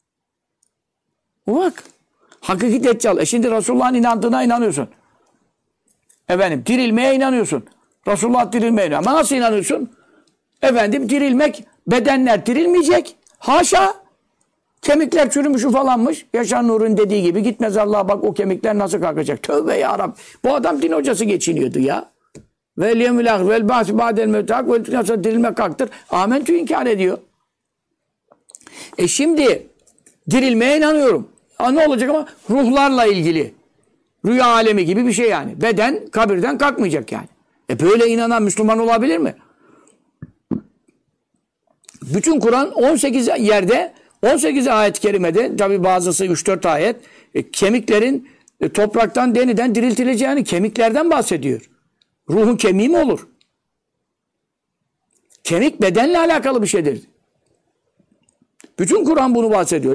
Bak. Hakiki Deccal. Şimdi Resulullah'ın inandığına inanıyorsun. Efendim dirilmeye inanıyorsun. Resulullah dirilmeye inanıyor. Ama nasıl inanıyorsun? Efendim dirilmek, bedenler dirilmeyecek. Haşa. Kemikler çürümüş ufalanmış. Yaşar Nur'un dediği gibi git mezarlığa bak o kemikler nasıl kalkacak. Tövbe ya Rabbi. Bu adam din hocası geçiniyordu ya. Vel yevmil ahir vel ba'si ba'del mevtak öldükten sonra dirilmek kalktır. Amentü inkar ediyor. Şimdi dirilmeye inanıyorum. Ne olacak ama? Ruhlarla ilgili. Rüya alemi gibi bir şey yani. Beden kabirden kalkmayacak yani. Böyle inanan Müslüman olabilir mi? Bütün Kur'an 18 yerde 18 ayet-i kerimede tabi bazısı 3-4 ayet kemiklerin topraktan deniden diriltileceğini kemiklerden bahsediyor. Ruhun kemiği mi olur? Kemik bedenle alakalı bir şeydir. Bütün Kur'an bunu bahsediyor.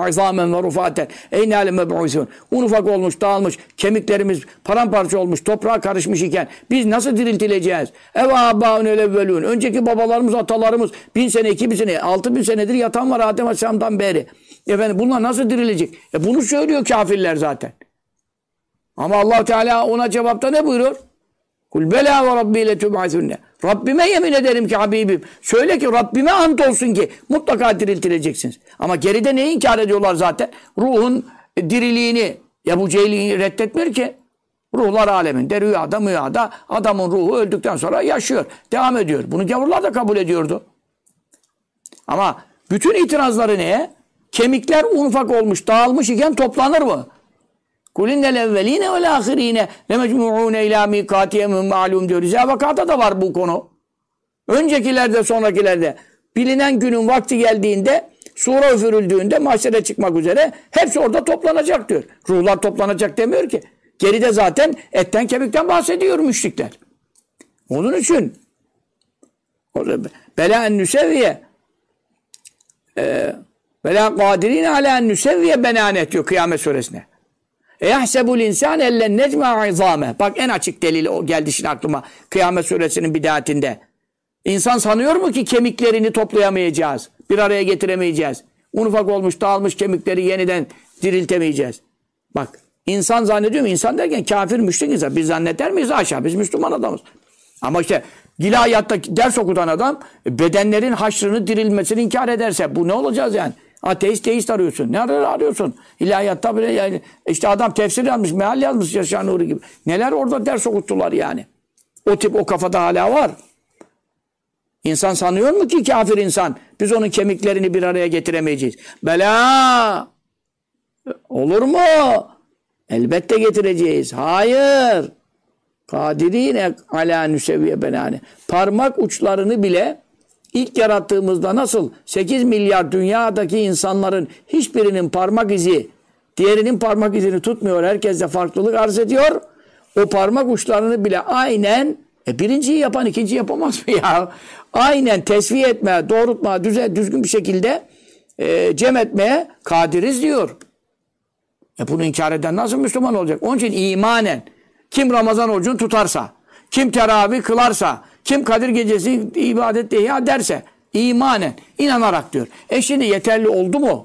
Un ufak olmuş, dağılmış, kemiklerimiz paramparça olmuş, toprağa karışmış iken biz nasıl diriltileceğiz? Önceki babalarımız, atalarımız 1000 sene, 2000 sene, 6000 senedir yatan var Adem Aleyhisselam'dan beri. Efendim bunlar nasıl dirilecek? Bunu söylüyor kafirler zaten. Ama Allah Teala ona cevapta ne buyuruyor? Kul bela ve rabbi letub'asunne. Rabbime yemin ederim ki Habibim. Söyle ki Rabbime ant olsun ki mutlaka diriltileceksiniz. Ama geride neyi inkar ediyorlar zaten? Ruhun diriliğini. Ebu Cehil'i reddetmiyor ki. Ruhlar aleminde, rüyada adamın ruhu öldükten sonra yaşıyor. Devam ediyor. Bunu gavurlar da kabul ediyordu. Ama bütün itirazları neye? Kemikler un ufak olmuş, dağılmış iken toplanır mı? Kulinnel evveline vel ahirine lemecmu'une ilâ mikâtiyemin ma'lum diyor. Vakada da var bu konu. Öncekilerde, sonrakilerde bilinen günün vakti geldiğinde, sura üfürüldüğünde mahşere çıkmak üzere hepsi orada toplanacak diyor. Ruhlar toplanacak demiyor ki. Geride zaten etten kemikten bahsediyor müşrikler. Onun için bela en nüsevviye bela kadirine ala en nüsevviye benanet diyor Kıyamet suresine. Eyahsebul insan ellen necma izame. Bak en açık delil o geldi şimdi aklıma. Kıyamet suresinin bidayetinde. İnsan sanıyor mu ki kemiklerini toplayamayacağız? Bir araya getiremeyeceğiz. Un ufak olmuş, dağılmış kemikleri yeniden diriltemeyeceğiz. Bak insan zannediyor mu? İnsan derken kafir, müşrik insan. Biz zanneder miyiz? Aşağı. Biz Müslüman adamız. Ama işte ilahiyatta ders okutan adam bedenlerin haşrını, dirilmesini inkar ederse bu ne olacağız yani? Ateist, teist arıyorsun. Ne arıyorsun? İlahiyatta bile yani işte adam tefsir yazmış, meal yazmış Yaşar Nuri gibi. Neler orada ders okuttular yani. O kafada hala var. İnsan sanıyor mu ki kafir insan? Biz onun kemiklerini bir araya getiremeyeceğiz. Bela! Olur mu? Elbette getireceğiz. Hayır. Kadirine alâ nüsevviye benâne. Parmak uçlarını bile İlk yarattığımızda nasıl 8 milyar dünyadaki insanların hiçbirinin parmak izi diğerinin parmak izini tutmuyor. Herkes de farklılık arz ediyor. O parmak uçlarını bile aynen birinciyi yapan ikinciyi yapamaz mı ya? Aynen tesviye etmeye, doğrultmaya, düzgün bir şekilde cem etmeye kadiriz diyor. Bunu inkar eden nasıl Müslüman olacak? Onun için imanen kim Ramazan orucunu tutarsa, kim teravih kılarsa, kim Kadir Gecesi ibadette ihya derse imanen, inanarak diyor. Şimdi yeterli oldu mu?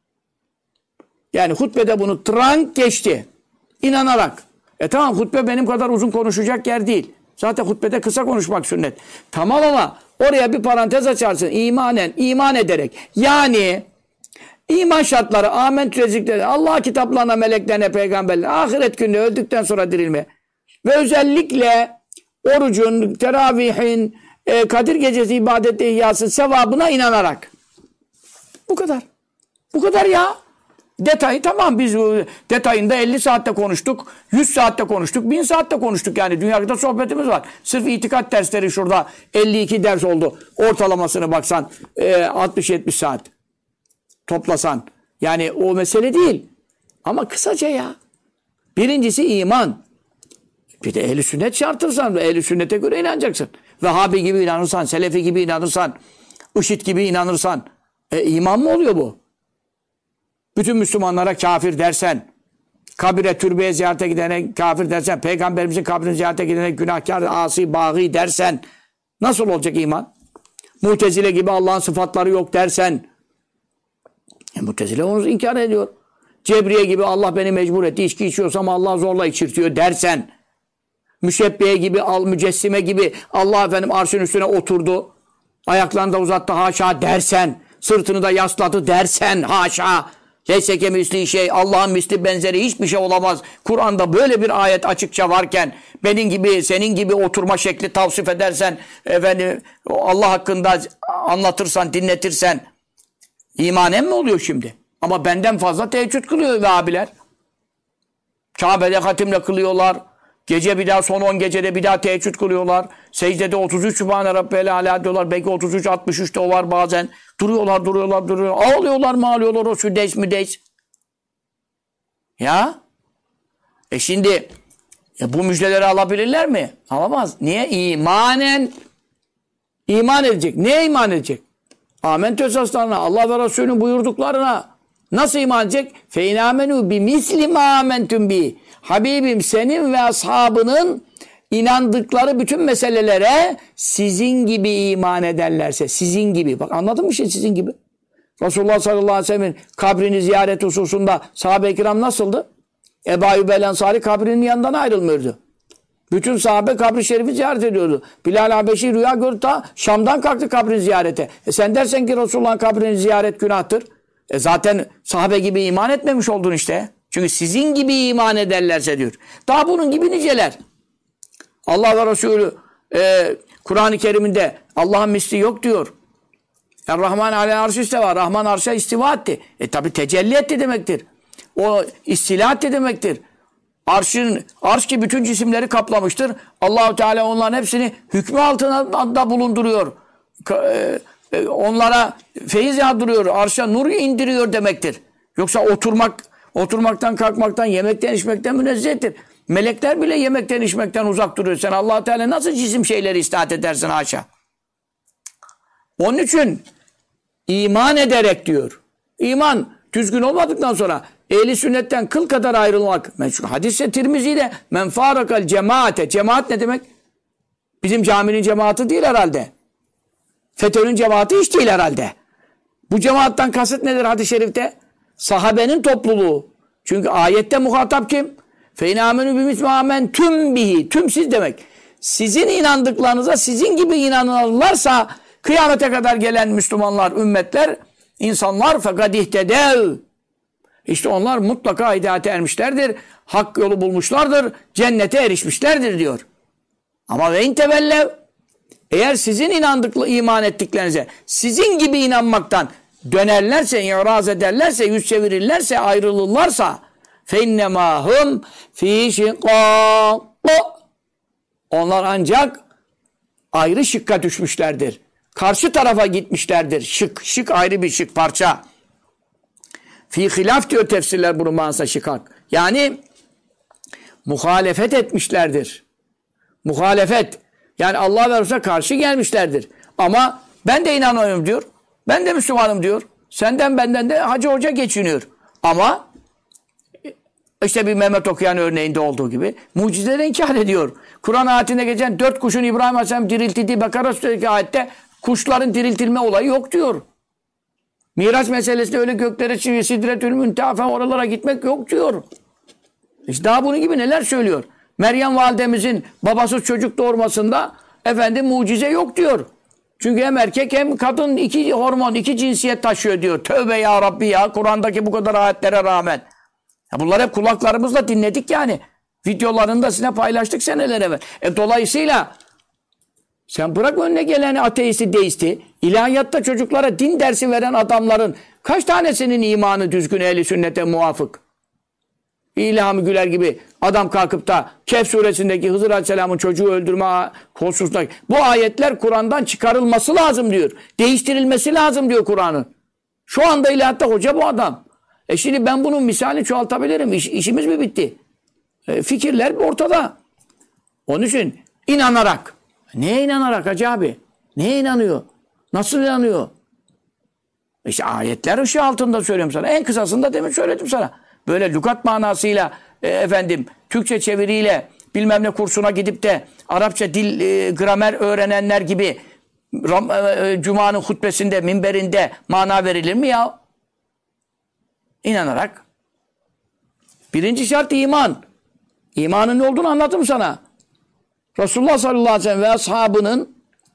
Yani hutbede bunu trank geçti. İnanarak. Tamam hutbe benim kadar uzun konuşacak yer değil. Zaten hutbede kısa konuşmak sünnet. Tamam ama oraya bir parantez açarsın. İmanen, iman ederek. Yani iman şartları, amentü rezikleri, Allah kitaplarına, meleklerine, peygamberlerine, ahiret günü öldükten sonra dirilme. Ve özellikle orucun, teravihin, Kadir Gecesi ibadette ihyası sevabına inanarak. Bu kadar. Bu kadar ya. Detayı tamam biz detayında 50 saatte konuştuk, 100 saatte konuştuk, 1000 saatte konuştuk yani. Dünyada sohbetimiz var. Sırf itikat dersleri şurada 52 ders oldu. Ortalamasını baksan 60-70 saat toplasan. Yani o mesele değil. Ama kısaca ya. Birincisi iman. Bir de ehl-i sünnet şartırsan, ehl-i sünnete göre inanacaksın. Vehhabi gibi inanırsan, Selefi gibi inanırsan, IŞİD gibi inanırsan, iman mı oluyor bu? Bütün Müslümanlara kafir dersen, kabire, türbeye ziyarete gidene kafir dersen, Peygamberimizin kabrine ziyarete gidene günahkar, asi, bağî dersen, nasıl olacak iman? Mu'tezile gibi Allah'ın sıfatları yok dersen, Mu'tezile onu inkar ediyor. Cebriye gibi Allah beni mecbur etti, içki içiyorsam Allah zorla içirtiyor dersen, Müşebbiye gibi, mücessime gibi Allah efendim arşın üstüne oturdu, ayaklarını da uzattı haşa dersen, sırtını da yasladı dersen haşa, leyseke misli şey, Allah'ın misli benzeri hiçbir şey olamaz. Kur'an'da böyle bir ayet açıkça varken benim gibi, senin gibi oturma şekli tavsif edersen, efendim Allah hakkında anlatırsan, dinletirsen imanen mi oluyor şimdi? Ama benden fazla teheccüd kılıyor ve abiler. Kabe'de hatimle kılıyorlar. Gece bir daha son 10 gecede bir daha teheccüd kılıyorlar. Secdede 33 Sübhane Rabbel Alâ diyorlar. Belki 33, 63 de o var bazen. Duruyorlar. Ağlıyorlar mı ağlıyorlar o müdeys. Ya. Şimdi bu müjdeleri alabilirler mi? Alamaz. Niye? İmanen iman edecek. Neye iman edecek? Amentü esaslarına, Allah ve Resulü'nün buyurduklarına nasıl iman edecek? Fe amenu bi misli ma amentum bi. Habibim senin ve ashabının inandıkları bütün meselelere sizin gibi iman ederlerse, sizin gibi. Bak anladın mı şey sizin gibi? Resulullah sallallahu aleyhi ve sellem'in kabrini ziyaret hususunda sahabe-i kiram nasıldı? Ebu Ayyub el-Ensari kabrinin yanından ayrılmıyordu. Bütün sahabe kabri şerifi ziyaret ediyordu. Bilal Habeşi rüya gördü ta Şam'dan kalktı kabrini ziyarete. Sen dersen ki Resulullah'ın kabrini ziyaret günahtır. Zaten sahabe gibi iman etmemiş oldun işte. Çünkü sizin gibi iman ederlerse diyor. Daha bunun gibi niceler. Allah ve Resulü Kur'an-ı Kerim'inde Allah'ın misli yok diyor. Er-Rahman alel arş istiva. Rahman arşa istiva etti. Tabi tecelli etti demektir. O istila etti demektir. Arş ki bütün cisimleri kaplamıştır. Allahu Teala onların hepsini hükmü altında bulunduruyor. Onlara feyiz yağdırıyor. Arşa nur indiriyor demektir. Yoksa oturmaktan, kalkmaktan, yemekten, içmekten münezzehtir. Melekler bile yemekten, içmekten uzak duruyor. Sen Allah Teala nasıl cisim şeyleri istaat edersin haşa? Onun için iman ederek diyor. İman düzgün olmadıktan sonra ehli sünnetten kıl kadar ayrılmak. Hadis-i Tirmizi'de men farakal cemaate. Cemaat ne demek? Bizim caminin cemaati değil herhalde. FETÖ'nün cemaati hiç değil herhalde. Bu cemaattan kasıt nedir hadis-i şerifte? Sahabenin topluluğu. Çünkü ayette muhatap kim? Fe amenu bimismamen tüm bihi. Tüm siz demek. Sizin inandıklarınıza sizin gibi inanırlarsa kıyamete kadar gelen Müslümanlar, ümmetler, insanlar fakat ihtedev. İşte onlar mutlaka hidayete ermişlerdir. Hak yolu bulmuşlardır. Cennete erişmişlerdir diyor. Ama ve intevellev, eğer sizin iman ettiklerinize sizin gibi inanmaktan dönerlerse, iraz ederlerse, yüz çevirirlerse, ayrılırlarsa فَاِنَّمَا هُمْ ف۪ي شِقَاقُ onlar ancak ayrı şıkka düşmüşlerdir. Karşı tarafa gitmişlerdir. Şık ayrı bir şık parça. Fi hilaf diyor tefsirler bunun manasına şikak. Yani muhalefet etmişlerdir. Muhalefet. Yani Allah ve Resulüne karşı gelmişlerdir. Ama ben de inanıyorum diyor. Ben de Müslümanım diyor. Senden benden de Hacı Hoca geçiniyor. Ama işte bir Mehmet okuyan örneğinde olduğu gibi mucizeleri inkar ediyor. Kur'an ayetinde geçen 4 kuşun İbrahim Aleyhisselam diriltildiği Bakara Suresi'ndeki ayette kuşların diriltilme olayı yok diyor. Miraç meselesinde öyle göklere çıkıyor, Sidretül Münteha falan oralara gitmek yok diyor. İşte daha bunun gibi neler söylüyor. Meryem validemizin babasız çocuk doğurmasında mucize yok diyor. Çünkü hem erkek hem kadın 2 hormon, 2 cinsiyet taşıyor diyor. Tövbe ya Rabbi ya. Kur'an'daki bu kadar ayetlere rağmen. Ya bunları hep kulaklarımızla dinledik yani. Videolarını da size paylaştık seneler evvel. Dolayısıyla sen bırak önüne geleni ateisti, deisti. İlahiyatta çocuklara din dersi veren adamların kaç tanesinin imanı düzgün ehli sünnete muvafık? İlham Güler gibi adam kalkıp da Kehf suresindeki Hızır Aleyhisselam'ın çocuğu öldürme hususundaki bu ayetler Kur'an'dan çıkarılması lazım diyor. Değiştirilmesi lazım diyor Kur'an'ın. Şu anda ilahiyatta hoca bu adam. Şimdi ben bunun misalini çoğaltabilirim. İşimiz mi bitti? Fikirler ortada. Onun için inanarak. Neye inanarak Hacı abi? Neye inanıyor? Nasıl inanıyor? İşte ayetler ışığı altında söylüyorum sana. En kısasını da demin söyledim sana. Böyle lügat manasıyla Türkçe çeviriyle bilmem ne kursuna gidip de Arapça dil, gramer öğrenenler gibi Cuma'nın hutbesinde, minberinde mana verilir mi ya? İnanarak. Birinci şart iman. İmanın ne olduğunu anlattım sana. Resulullah sallallahu aleyhi ve sellem ve ashabının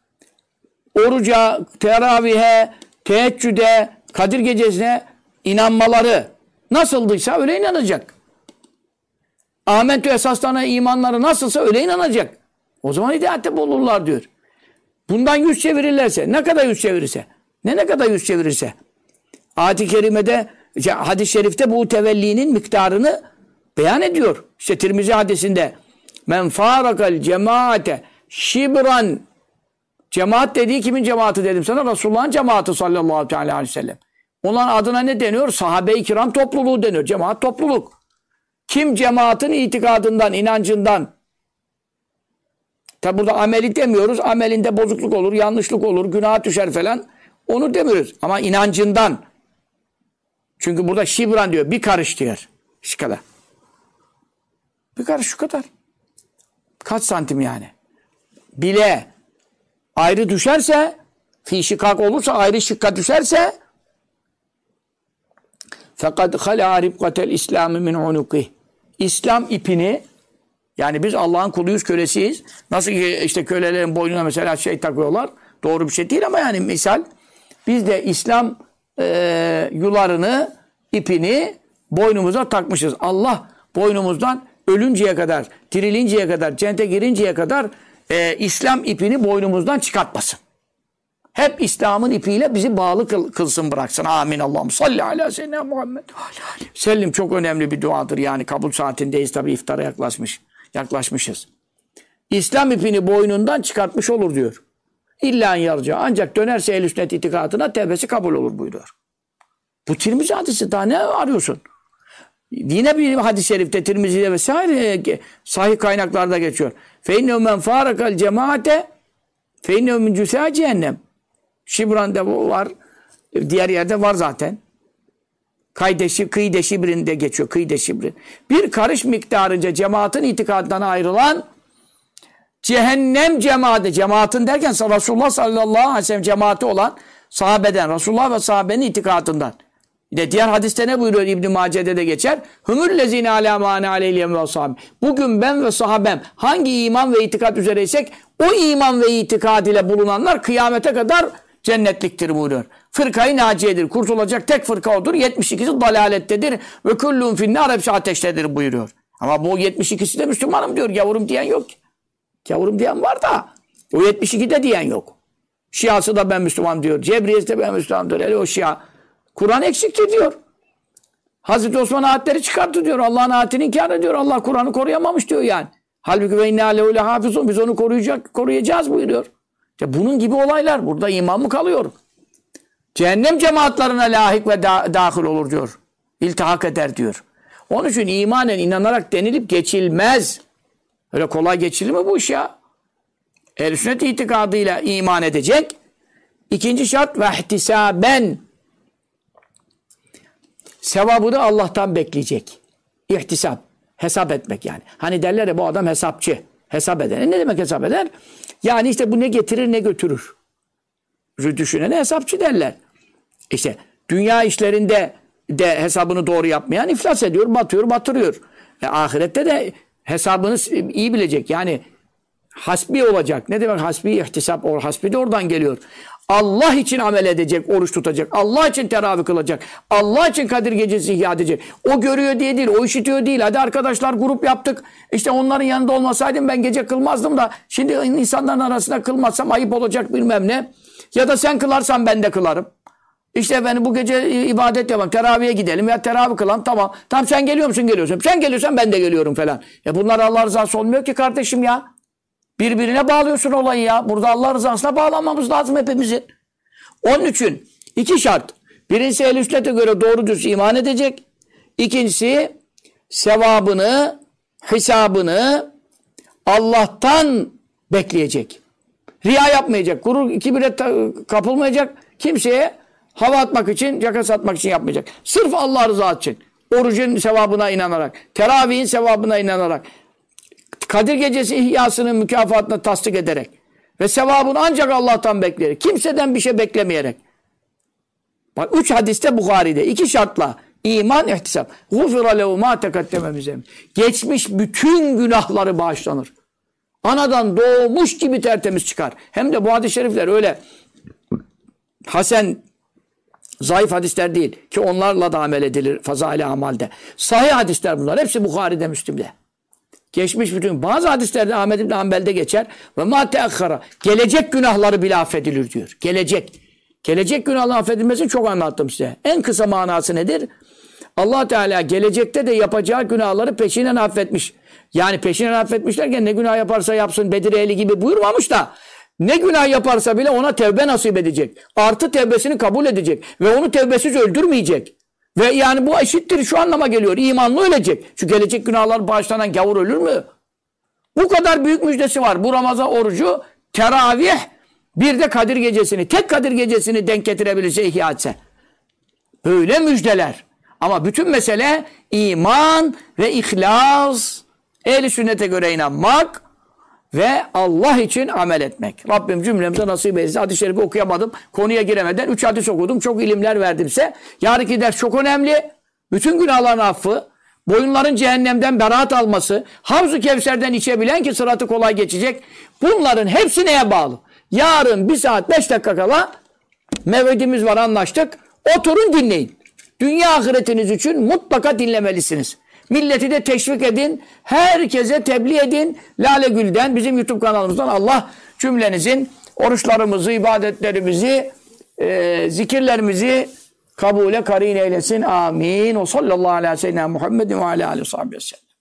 oruca, teravihe, teheccüde, Kadir gecesine inanmaları nasıldıysa öyle inanacak. Amentü esaslarına imanları nasılsa öyle inanacak. O zaman hidayette bulurlar diyor. Bundan yüz çevirirlerse, ne kadar yüz çevirirse, ne kadar yüz çevirirse, ayet-i kerimede, hadis-i şerifte bu tevellinin miktarını beyan ediyor. İşte Tirmizi hadisinde men farakal cemaate şibran, cemaat dediği kimin cemaati dedim sana? Resulullah'ın cemaati sallallahu aleyhi ve sellem. Onların adına ne deniyor? Sahabe-i kiram topluluğu deniyor. Cemaat topluluk. Kim cemaatin itikadından, inancından, tabi burada ameli demiyoruz. Amelinde bozukluk olur, yanlışlık olur, günah düşer falan. onu demiyoruz. Ama inancından. Çünkü burada şibran diyor. Bir karış diyor. Şu kadar. Bir karış şu kadar. Kaç santim yani? Bile ayrı düşerse, fi şikak olursa, ayrı şikka düşerse fakat halâ ribkatel İslam'ı min unukih. İslam ipini, yani biz Allah'ın kuluyuz, kölesiyiz. Nasıl ki işte kölelerin boynuna mesela şey takıyorlar. Doğru bir şey değil ama yani misal biz de İslam yularını, ipini boynumuza takmışız. Allah boynumuzdan ölünceye kadar, dirilinceye kadar, cennete girinceye kadar İslam ipini boynumuzdan çıkartmasın. Hep İslam'ın ipiyle bizi bağlı kılsın, bıraksın. Amin. Allah'ım salli ala seyyidina Muhammed. Sellim çok önemli bir duadır yani. Kabul saatindeyiz tabii, iftara yaklaşmışız. İslam ipini boynundan çıkartmış olur diyor. İlla yarca. Ancak dönerse ehl-i sünnet itikadına tevbesi kabul olur buyuruyor. Bu Tirmizi hadisi, daha ne arıyorsun? Yine bir hadis-i şerifte Tirmizi'de vesaire sahih kaynaklarda geçiyor. فَاِنَّهُ مَنْ فَارَكَ الْجَمَاعَةَ فَاِنَّهُ مِنْ جُسَى cehennem. Şibran'da var. Diğer yerde var zaten. Kıyde şibrinde geçiyor. Kıyde şibrin. Bir karış miktarınca cemaatin itikadından ayrılan cehennem cemaati. Cemaatin derken Resulullah sallallahu aleyhi ve sellem cemaati olan sahabeden. Resulullah ve sahabenin itikadından. Diğer hadiste ne buyuruyor? İbn-i Mace'de de geçer. Hümüllezine alâ mâne aleyhiyem ve sahabe. Bugün ben ve sahabem hangi iman ve itikat üzereysek o iman ve itikad ile bulunanlar kıyamete kadar cennetliktir buyuruyor. Fırkayı naciyedir. Kurtulacak tek fırka odur. 72'si dalalettedir. Ve kullun finnâr, hepsi ateştedir buyuruyor. Ama bu 72'si de Müslümanım diyor. Gavurum diyen yok. Gavurum diyen var da o 72'de diyen yok. Şiası da ben Müslüman diyor. Cebriyesi de ben Müslüman diyor. Hele o Şia. Kur'an eksikti diyor. Hazreti Osman ayetleri çıkarttı diyor. Allah'ın ayetini inkar ediyor. Allah Kur'an'ı koruyamamış diyor yani. Halbuki ve inna lehu lehafizun, biz onu koruyacağız buyuruyor. İşte bunun gibi olaylar. Burada iman mı kalıyor? Cehennem cemaatlerine layık ve dahil olur diyor. İltihak eder diyor. Onun için imanen inanarak denilip geçilmez. Öyle kolay geçilir mi bu iş ya? Ehl-i sünnet itikadıyla iman edecek. İkinci şart ve ihtisaben. Sevabı da Allah'tan bekleyecek. İhtisap. Hesap etmek yani. Hani derler ya bu adam hesapçı. Hesap eder. Ne demek hesap eder? Yani işte bu ne getirir ne götürür. Düşünene hesapçı derler. İşte dünya işlerinde de hesabını doğru yapmayan iflas ediyor, batıyor, batırıyor. Ahirette de hesabını iyi bilecek. Yani hasbi olacak. Ne demek hasbi? İhtisap. Hasbi de oradan geliyor. Allah için amel edecek, oruç tutacak. Allah için teravih kılacak. Allah için Kadir Gecesi ihya edecek. O görüyor diye değil, o işitiyor değil. Hadi arkadaşlar grup yaptık. İşte onların yanında olmasaydım ben gece kılmazdım da şimdi insanların arasında kılmazsam ayıp olacak bilmem ne. Ya da sen kılarsan ben de kılarım. İşte ben bu gece ibadet yapalım, teravihe gidelim ya teravih kılalım, tamam. Tamam sen geliyor musun? Geliyorsun. Sen geliyorsan ben de geliyorum falan. Bunlar Allah rızası olmuyor ki kardeşim ya. Birbirine bağlıyorsun olayı ya. Burada Allah rızasına bağlanmamız lazım hepimizin. Onun için iki şart. Birincisi ehl-i sünnete göre doğru düz iman edecek. İkincisi sevabını, hesabını Allah'tan bekleyecek. Riya yapmayacak. Gurur, kibire kapılmayacak. Kimseye hava atmak için, yaka satmak için yapmayacak. Sırf Allah rızası için. Orucun sevabına inanarak, teravihin sevabına inanarak, Kadir Gecesi ihyasının mükafatını tasdik ederek ve sevabını ancak Allah'tan bekleyerek, kimseden bir şey beklemeyerek. Bak 3 hadiste Bukhari'de 2 şartla iman, ihtisap. Gufira lehu ma tekaddeme min. Geçmiş bütün günahları bağışlanır. Anadan doğmuş gibi tertemiz çıkar. Hem de bu hadis-i şerifler öyle hasen, zayıf hadisler değil ki onlarla da amel edilir fazail-i amalde. Sahih hadisler bunlar. Hepsi Bukhari'de, Müslim'de. Geçmiş bütün. Bazı hadislerde Ahmed İbn Hanbel'de geçer. Ve ma teakhara. Gelecek günahları bile affedilir diyor. Gelecek. Gelecek günahların affedilmesini çok anlattım size. En kısa manası nedir? Allah Teala gelecekte de yapacağı günahları peşinen affetmiş. Yani peşinen affetmiş derken ne günah yaparsa yapsın Bedir ehli gibi buyurmamış da ne günah yaparsa bile ona tevbe nasip edecek. Artı tevbesini kabul edecek. Ve onu tevbesiz öldürmeyecek. Ve yani bu eşittir şu anlama geliyor. İmanlı ölecek. Çünkü gelecek günahlar bağışlanan gavur ölür mü? Bu kadar büyük müjdesi var. Bu Ramazan orucu, teravih Bir de Kadir gecesini, tek Kadir gecesini denk getirebilirse, ihya etse. Böyle müjdeler. Ama bütün mesele iman ve ihlas. Ehl-i sünnete göre inanmak ve Allah için amel etmek. Rabbim cümlemize nasip etsin. Hadis-i şerifi okuyamadım. Konuya giremeden 3 hadis okudum. Çok ilimler verdimse. Yarınki ders çok önemli. Bütün günahların affı, boyunların cehennemden beraat alması, Havz-ı Kevser'den içebilen ki sıratı kolay geçecek. Bunların hepsi neye bağlı? Yarın 1 saat 5 dakika kala mev'idimiz var, anlaştık. Oturun dinleyin. Dünya ahiretiniz için mutlaka dinlemelisiniz. Milleti de teşvik edin. Herkese tebliğ edin. Lale Gül'den, bizim YouTube kanalımızdan Allah cümlenizin oruçlarımızı, ibadetlerimizi, zikirlerimizi kabule karin eylesin. Amin. O sallallahu aleyhi ve sellem Muhammedin ve aleyhi ve sellem.